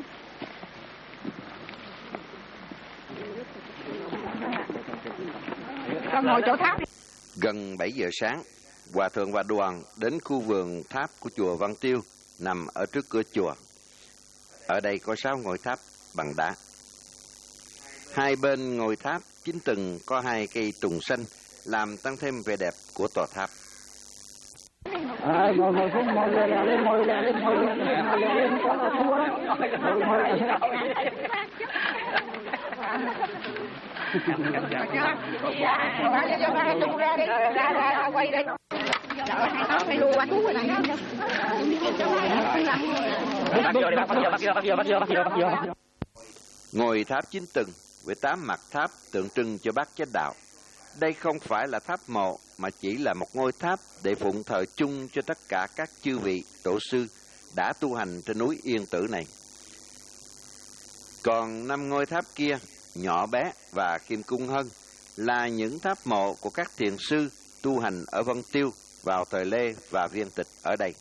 Con ngồi chỗ tháp đi. Gần bảy giờ sáng, Hòa Thượng và đoàn đến khu vườn tháp của chùa Văn Tiêu nằm ở trước cửa chùa. Ở đây có sáu ngôi tháp bằng đá. Hai bên ngôi tháp chính từng có hai cây tùng xanh làm tăng thêm vẻ đẹp của tòa tháp. À, ngồi ngồi xuống, ngồi lên, lên, ngồi lên, lên, ngồi lên, ngồi lên, lên, có là thua đó. Ngồi, ngồi lên. Ra, ra, quay đây. Phải lùi qua thú này. Ngôi tháp chín tầng với tám mặt tháp tượng trưng cho bát chánh đạo Đây không phải là tháp mộ mà chỉ là một ngôi tháp để phụng thờ chung cho tất cả các chư vị tổ sư đã tu hành trên núi Yên Tử này. Còn năm ngôi tháp kia, nhỏ bé và khiêm cung hơn, là những tháp mộ của các thiền sư tu hành ở Vân Tiêu vào thời Lê và Viên Tịch ở đây.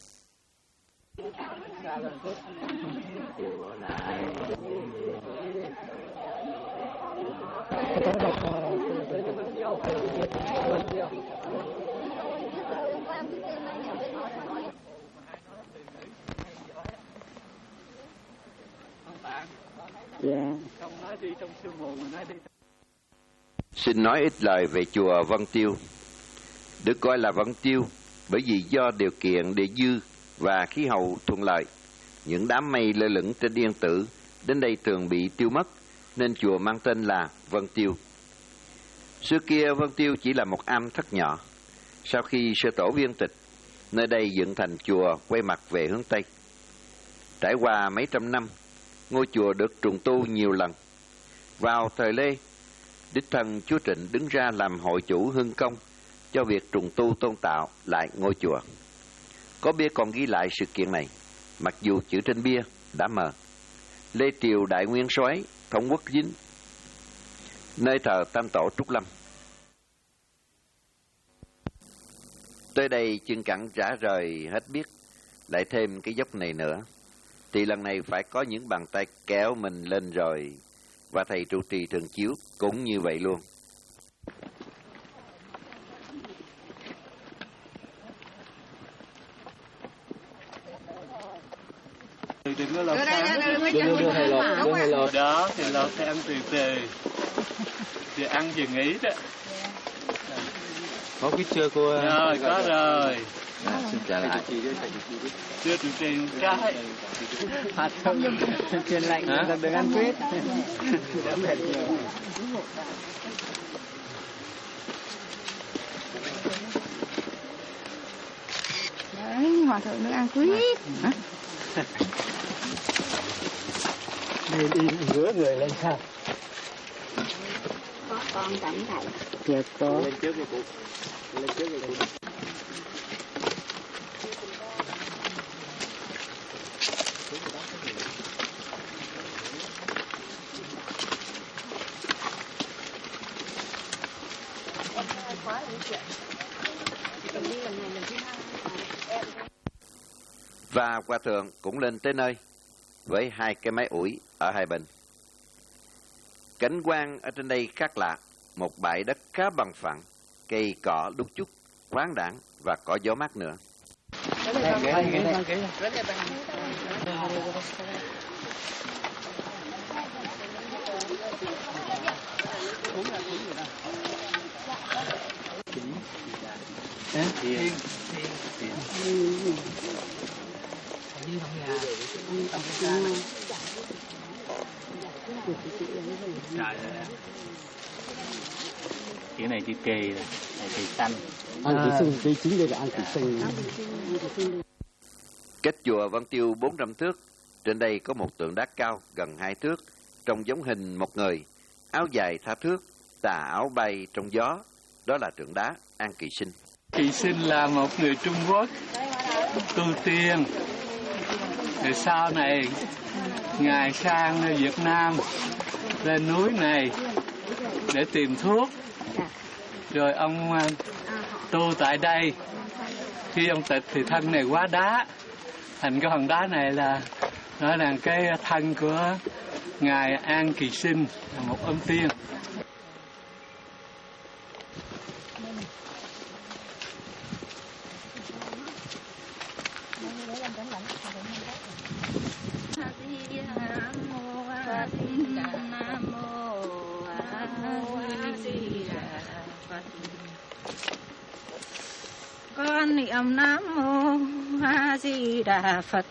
Xin nói ít lời về chùa Vân Tiêu. Được gọi là Vân Tiêu bởi vì do điều kiện địa dư và khí hậu thuận lợi, những đám mây lơ lửng trên Yên Tử đến đây thường bị tiêu mất, nên chùa mang tên là Vân Tiêu. Xưa kia Vân Tiêu chỉ là một am thất nhỏ. Sau khi sư tổ Viên Tịch, nơi đây dựng thành chùa quay mặt về hướng Tây. Trải qua mấy trăm năm, ngôi chùa được trùng tu nhiều lần. Vào thời Lê, đích thân chúa Trịnh đứng ra làm hội chủ hưng công cho việc trùng tu tôn tạo lại ngôi chùa. Có bia còn ghi lại sự kiện này, mặc dù chữ trên bia đã mờ. Lê Triều Đại Nguyên Soái thống quốc dính, nơi thờ Tam Tổ Trúc Lâm. Tới đây chân cẳng trả rời hết biết, lại thêm cái dốc này nữa, thì lần này phải có những bàn tay kéo mình lên rồi. Và thầy trụ trì Thường Chiếu cũng như vậy luôn. Đừng có lọt xa. Đưa đưa thầy lọt, đưa thầy lọt. Đó, thì lọt thì ăn từ từ. Thì ăn vừa nghỉ đó. Có cái chưa cô? Rồi, có rồi. À, xin trả lại. Chưa trụ trì một cái. Hạt không truyền lạnh, đừng ăn quýt. Đã mệt nhiều. Đấy, hòa thượng được ăn quýt. Đi đi ngửa người lên sao? Có con cảnh thầy. Dạ có. Lên trước đi cụ. Lên trước đi cụ. Và hòa thượng cũng lên tới nơi với hai cái máy ủi ở hai bên. Cảnh quan ở trên đây khác lạ, một bãi đất khá bằng phẳng, cây cỏ đúc chút, khoáng đãng và có gió mát nữa. Chữ này chữ kỳ, này kỳ xanh. An Kỳ Sinh, đây chính đây là An Kỳ Sinh. Cách chùa Vân Tiêu bốn trăm thước, trên đây có một tượng đá cao gần hai thước, trông giống hình một người, áo dài tha thước, tà áo bay trong gió. Đó là tượng đá An Kỳ Sinh. Kỳ Sinh là một người Trung Quốc tu tiên. Rồi sau này Ngài sang Việt Nam, lên núi này để tìm thuốc. Rồi ông tu tại đây. Khi ông tịch thì thân này quá đá. Thành cái hòn đá này là nó là cái thân của Ngài An Kỳ Sinh, là một ông tiên. Con niệm Nam Mô A Di Đà Phật.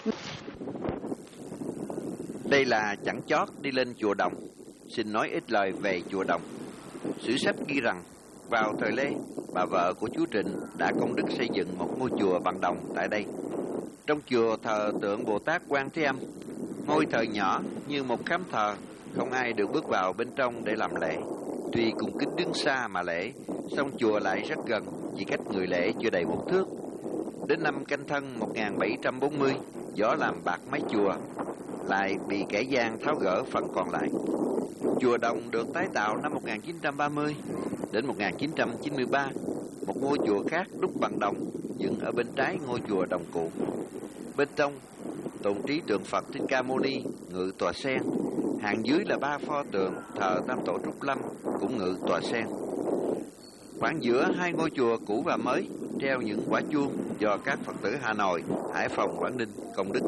Đây là chặng chót đi lên chùa Đồng. Xin nói ít lời về chùa Đồng. Sử sách ghi rằng vào thời Lê, bà vợ của chúa Trịnh đã công đức xây dựng một ngôi chùa bằng đồng tại đây. Trong chùa thờ tượng Bồ Tát Quan Thế Âm. Ngôi thờ nhỏ như một khám thờ, không ai được bước vào bên trong để làm lễ. Tuy cùng kính đứng xa mà lễ, song chùa lại rất gần, chỉ cách người lễ chưa đầy một thước. Đến năm Canh Thân một nghìn bảy trăm bốn mươi, gió làm bạc mái chùa, lại bị kẻ gian tháo gỡ phần còn lại. Chùa Đồng được tái tạo năm một nghìn chín trăm ba mươi. Đến một nghìn chín trăm chín mươi ba, một ngôi chùa khác đúc bằng đồng dựng ở bên trái ngôi chùa Đồng cũ. Bên trong tồn trí tượng Phật Thích Ca Mâu Ni ngự tòa sen, hàng dưới là ba pho tượng thờ Tam Tổ Trúc Lâm cũng ngự tòa sen. Khoảng giữa hai ngôi chùa cũ và mới treo những quả chuông do các Phật tử Hà Nội, Hải Phòng, Quảng Ninh công đức.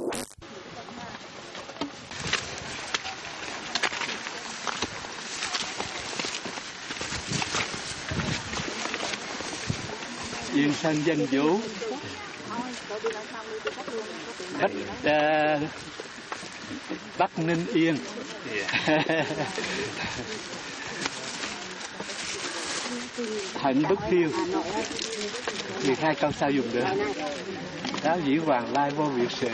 Yên Sơn Dân Vũ, Bắc, uh, Bắc Ninh Yên. Hạnh Bất Thiêu, mười hai câu sao dùng được. Đáo dĩ Hoàng Lai Vô Việt Sự.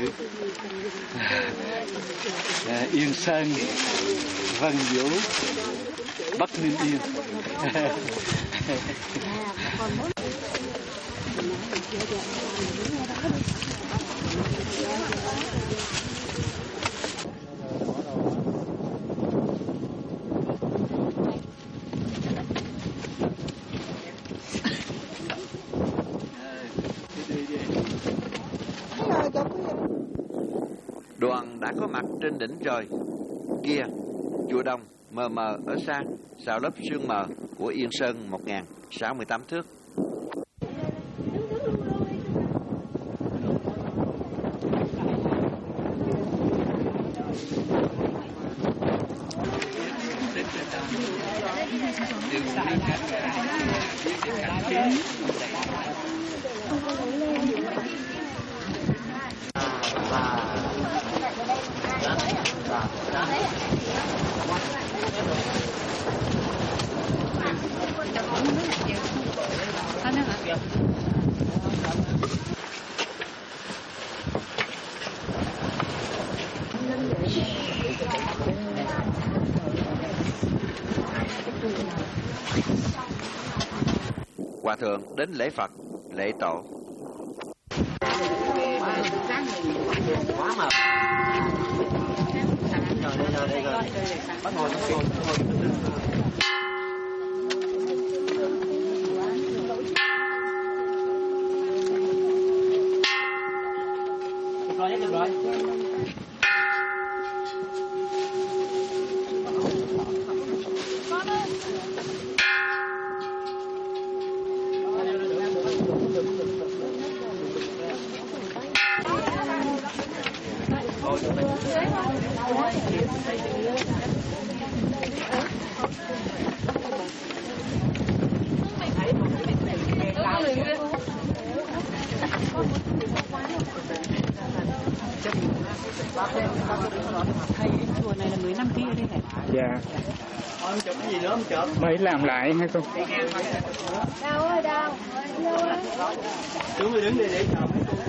À, Yên Sơn, Vân Vũ, Bắc Ninh Yên. Đoàn đã có mặt trên đỉnh trời. Kia, chùa Đồng mờ mờ ở xa, sau lớp sương mờ của Yên Sơn một nghìn sáu mươi tám thước. Hòa thượng đến lễ Phật, lễ tổ. Quá mờ. Rồi đây rồi, đây rồi. Bắt ngồi, bắt ngồi, bắt ngồi. Được rồi, được rồi. Chùa này là mười năm kia đây hả? Dạ. Không chụp cái gì nữa không chụp? Mới làm lại hay không? Đâu ơi đâu? Xuống rồi đứng đi để chụp.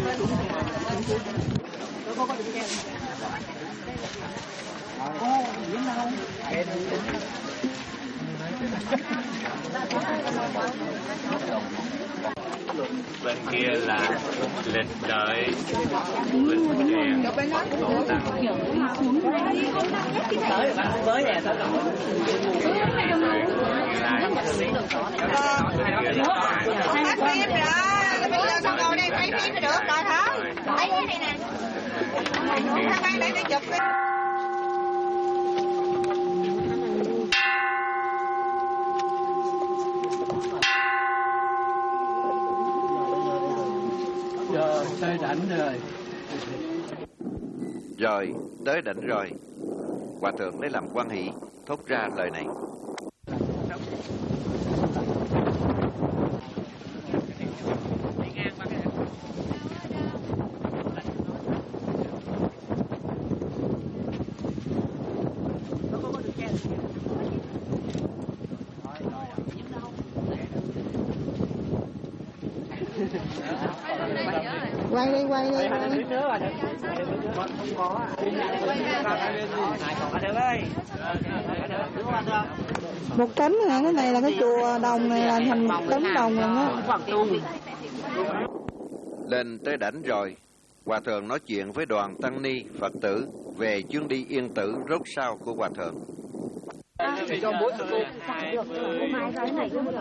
Bên kia là lịch đợi Bình Đèn Tổ Tăng. Tới bạn tới nè, tới rồi. Hát phim rồi, bây giờ sao ngồi đây thấy phim được rồi hả? Thấy cái này nè. Thằng Mai để để chụp cái. Giờ tới đảnh rồi. Rồi, tới đảnh rồi. Hòa thượng lấy làm quan hỷ, thốt ra lời này. Quay đi, quay đi. Không có. Một cánh này, cái này là cái chùa đồng này là thành một cánh đồng rồi đó. Lên tới đảnh rồi, Hòa thượng nói chuyện với đoàn tăng ni Phật tử về chuyến đi yên tử rốt ráo của Hòa thượng. Cho mỗi cô hai mươi tháng mười một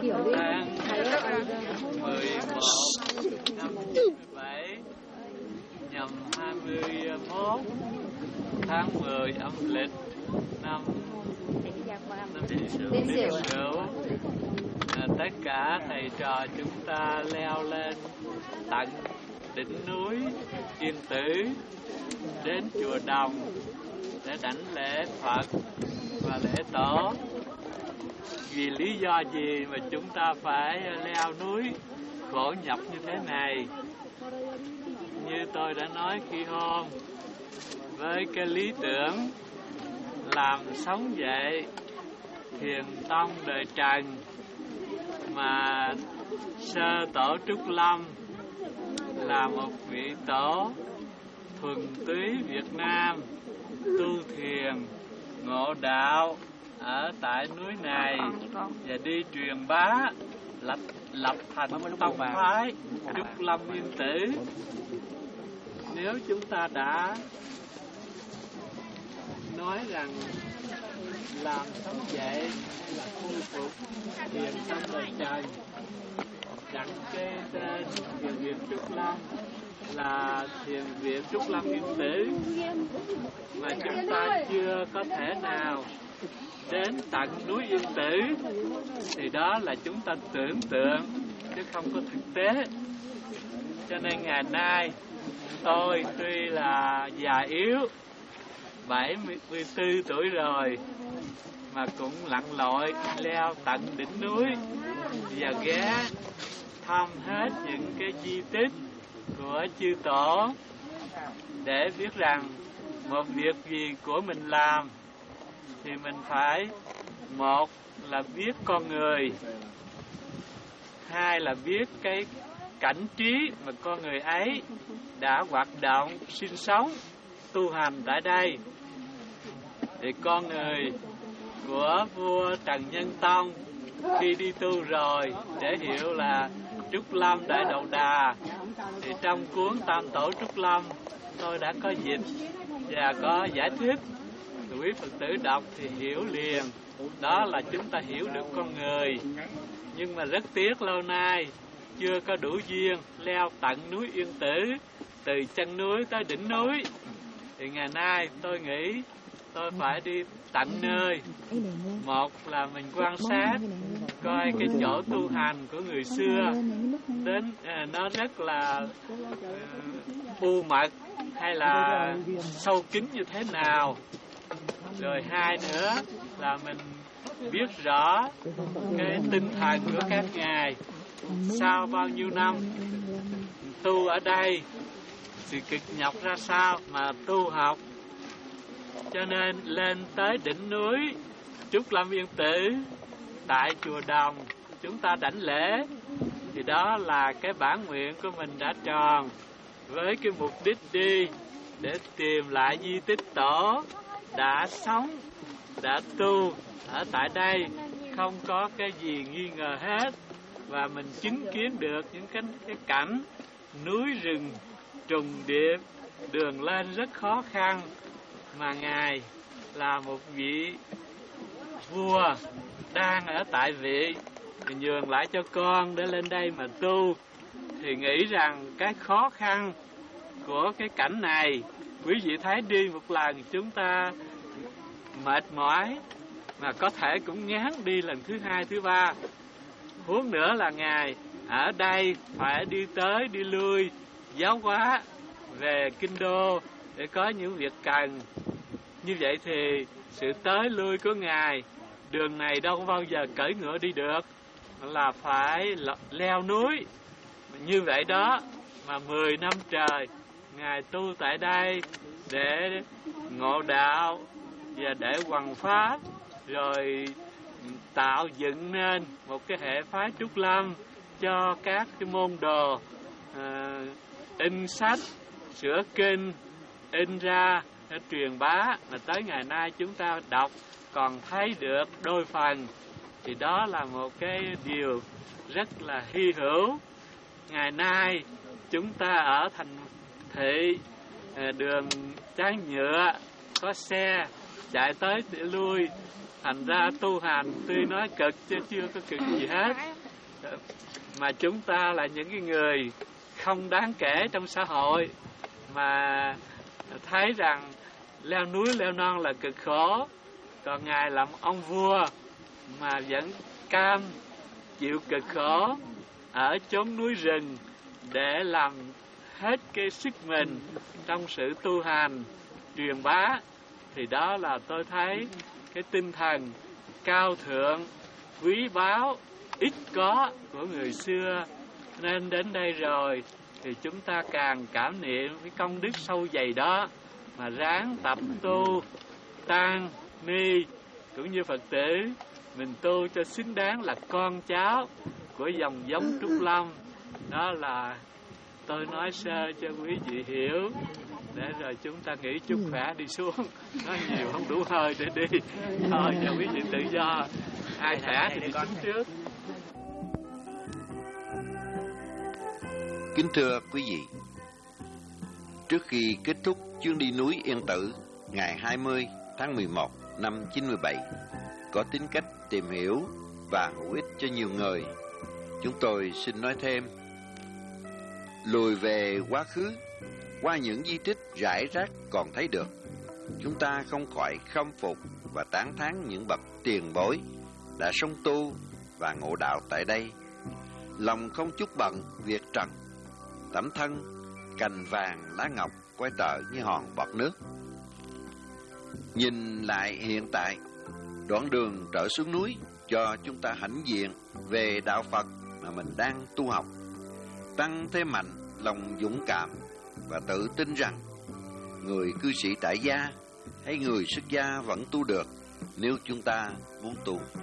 năm bảy nhằm hai mươi mốt tháng mười âm lịch năm năm Đinh Sửu. Tất cả thầy trò chúng ta leo lên tận đỉnh núi Yên Tử, đến chùa Đồng để đảnh lễ Phật và lễ Tổ. Vì lý do gì mà chúng ta phải leo núi khổ nhọc như thế này? Như tôi đã nói khi hôm, với cái lý tưởng làm sống dậy thiền tông đời Trần, mà sơ tổ Trúc Lâm là một vị tổ thuần túy Việt Nam tu thiền ngộ đạo ở tại núi này và đi truyền bá lập lập thành tông phái Trúc Lâm Yên Tử. Nếu chúng ta đã nói rằng làm sống dậy là khôi phục thiền tông đời Trần, đặt cái tên thiền viện Trúc Lâm là thiền viện Trúc Lâm Yên Tử, mà chúng ta chưa có thể nào đến tận núi Yên Tử, thì đó là chúng ta tưởng tượng chứ không có thực tế. Cho nên ngày nay tôi tuy là già yếu bảy mươi tư tuổi rồi mà cũng lặn lội leo tận đỉnh núi và ghé thăm hết những cái di tích của chư tổ để biết rằng một việc gì của mình làm thì mình phải, một là biết con người, hai là biết cái cảnh trí mà con người ấy đã hoạt động, sinh sống, tu hành tại đây. Thì con người của vua Trần Nhân Tông khi đi tu rồi để hiểu là Trúc Lâm Đại Đầu Đà, thì trong cuốn Tam Tổ Trúc Lâm tôi đã có dịch và có giải thích, quý Phật tử đọc thì hiểu liền. Đó là chúng ta hiểu được con người. Nhưng mà rất tiếc lâu nay chưa có đủ duyên leo tận núi Yên Tử, từ chân núi tới đỉnh núi. Thì ngày nay tôi nghĩ tôi phải đi tận nơi. Một là mình quan sát coi cái chỗ tu hành của người xưa đến à, nó rất là uh, u mật hay là sâu kín như thế nào. Rồi hai nữa là mình biết rõ cái tinh thần của các ngài sau bao nhiêu năm tu ở đây, sự cực nhọc ra sao mà tu học. Cho nên lên tới đỉnh núi Trúc Lâm Yên Tử tại chùa Đồng chúng ta đảnh lễ, thì đó là cái bản nguyện của mình đã tròn, với cái mục đích đi để tìm lại di tích tổ đã sống, đã tu ở tại đây, không có cái gì nghi ngờ hết. Và mình chứng kiến được những cái, cái cảnh núi rừng trùng điệp, đường lên rất khó khăn, mà Ngài là một vị vua đang ở tại vị, thì nhường lại cho con để lên đây mà tu. Thì nghĩ rằng cái khó khăn của cái cảnh này, quý vị thấy đi một lần chúng ta mệt mỏi, mà có thể cũng ngán đi lần thứ hai, thứ ba. Huống nữa là Ngài ở đây phải đi tới đi lui, giáo hóa về kinh đô để có những việc cần. Như vậy thì sự tới lui của Ngài, đường này đâu bao giờ cởi ngựa đi được, là phải leo núi. Như vậy đó mà mười năm trời Ngài tu tại đây để ngộ đạo và để hoằng pháp, rồi tạo dựng nên một cái hệ phái Trúc Lâm cho các cái môn đồ, à, in sách, sửa kinh, in ra để truyền bá. Mà tới ngày nay chúng ta đọc còn thấy được đôi phần, thì đó là một cái điều rất là hy hữu. Ngày nay chúng ta ở thành thị, đường tráng nhựa, có xe chạy tới lui, thành ra tu hành tuy nói cực chứ chưa có cực gì hết. Mà chúng ta là những cái người không đáng kể trong xã hội, mà thấy rằng leo núi leo non là cực khổ, còn Ngài làm ông vua mà vẫn cam chịu cực khổ ở chốn núi rừng để làm hết cái sức mình trong sự tu hành truyền bá, thì đó là tôi thấy cái tinh thần cao thượng, quý báu, ít có của người xưa. Nên đến đây rồi thì chúng ta càng cảm niệm cái công đức sâu dày đó mà ráng tập tu tăng ni cũng như Phật tử, mình tu cho xứng đáng là con cháu của dòng giống Trúc Lâm. Đó là tôi nói sơ cho quý vị hiểu, để rồi chúng ta nghỉ chút khỏe đi xuống. Nói nhiều không đủ hơi để đi. Thôi cho quý vị tự do, ai khỏe thì đi xuống trước. Kính thưa quý vị, trước khi kết thúc chuyến đi núi Yên Tử ngày hai mươi tháng mười một năm chín mươi bảy có tính cách tìm hiểu và hữu ích cho nhiều người, chúng tôi xin nói thêm. Lùi về quá khứ, qua những di tích rải rác còn thấy được, chúng ta không khỏi khâm phục và tán thán những bậc tiền bối đã sống tu và ngộ đạo tại đây. Lòng không chút bận việc trần, tấm thân cành vàng lá ngọc quay tờ như hòn bọt nước. Nhìn lại hiện tại, đoạn đường trở xuống núi cho chúng ta hãnh diện về đạo Phật mà mình đang tu học, tăng thêm mạnh lòng dũng cảm và tự tin rằng người cư sĩ tại gia hay người xuất gia vẫn tu được nếu chúng ta muốn tu.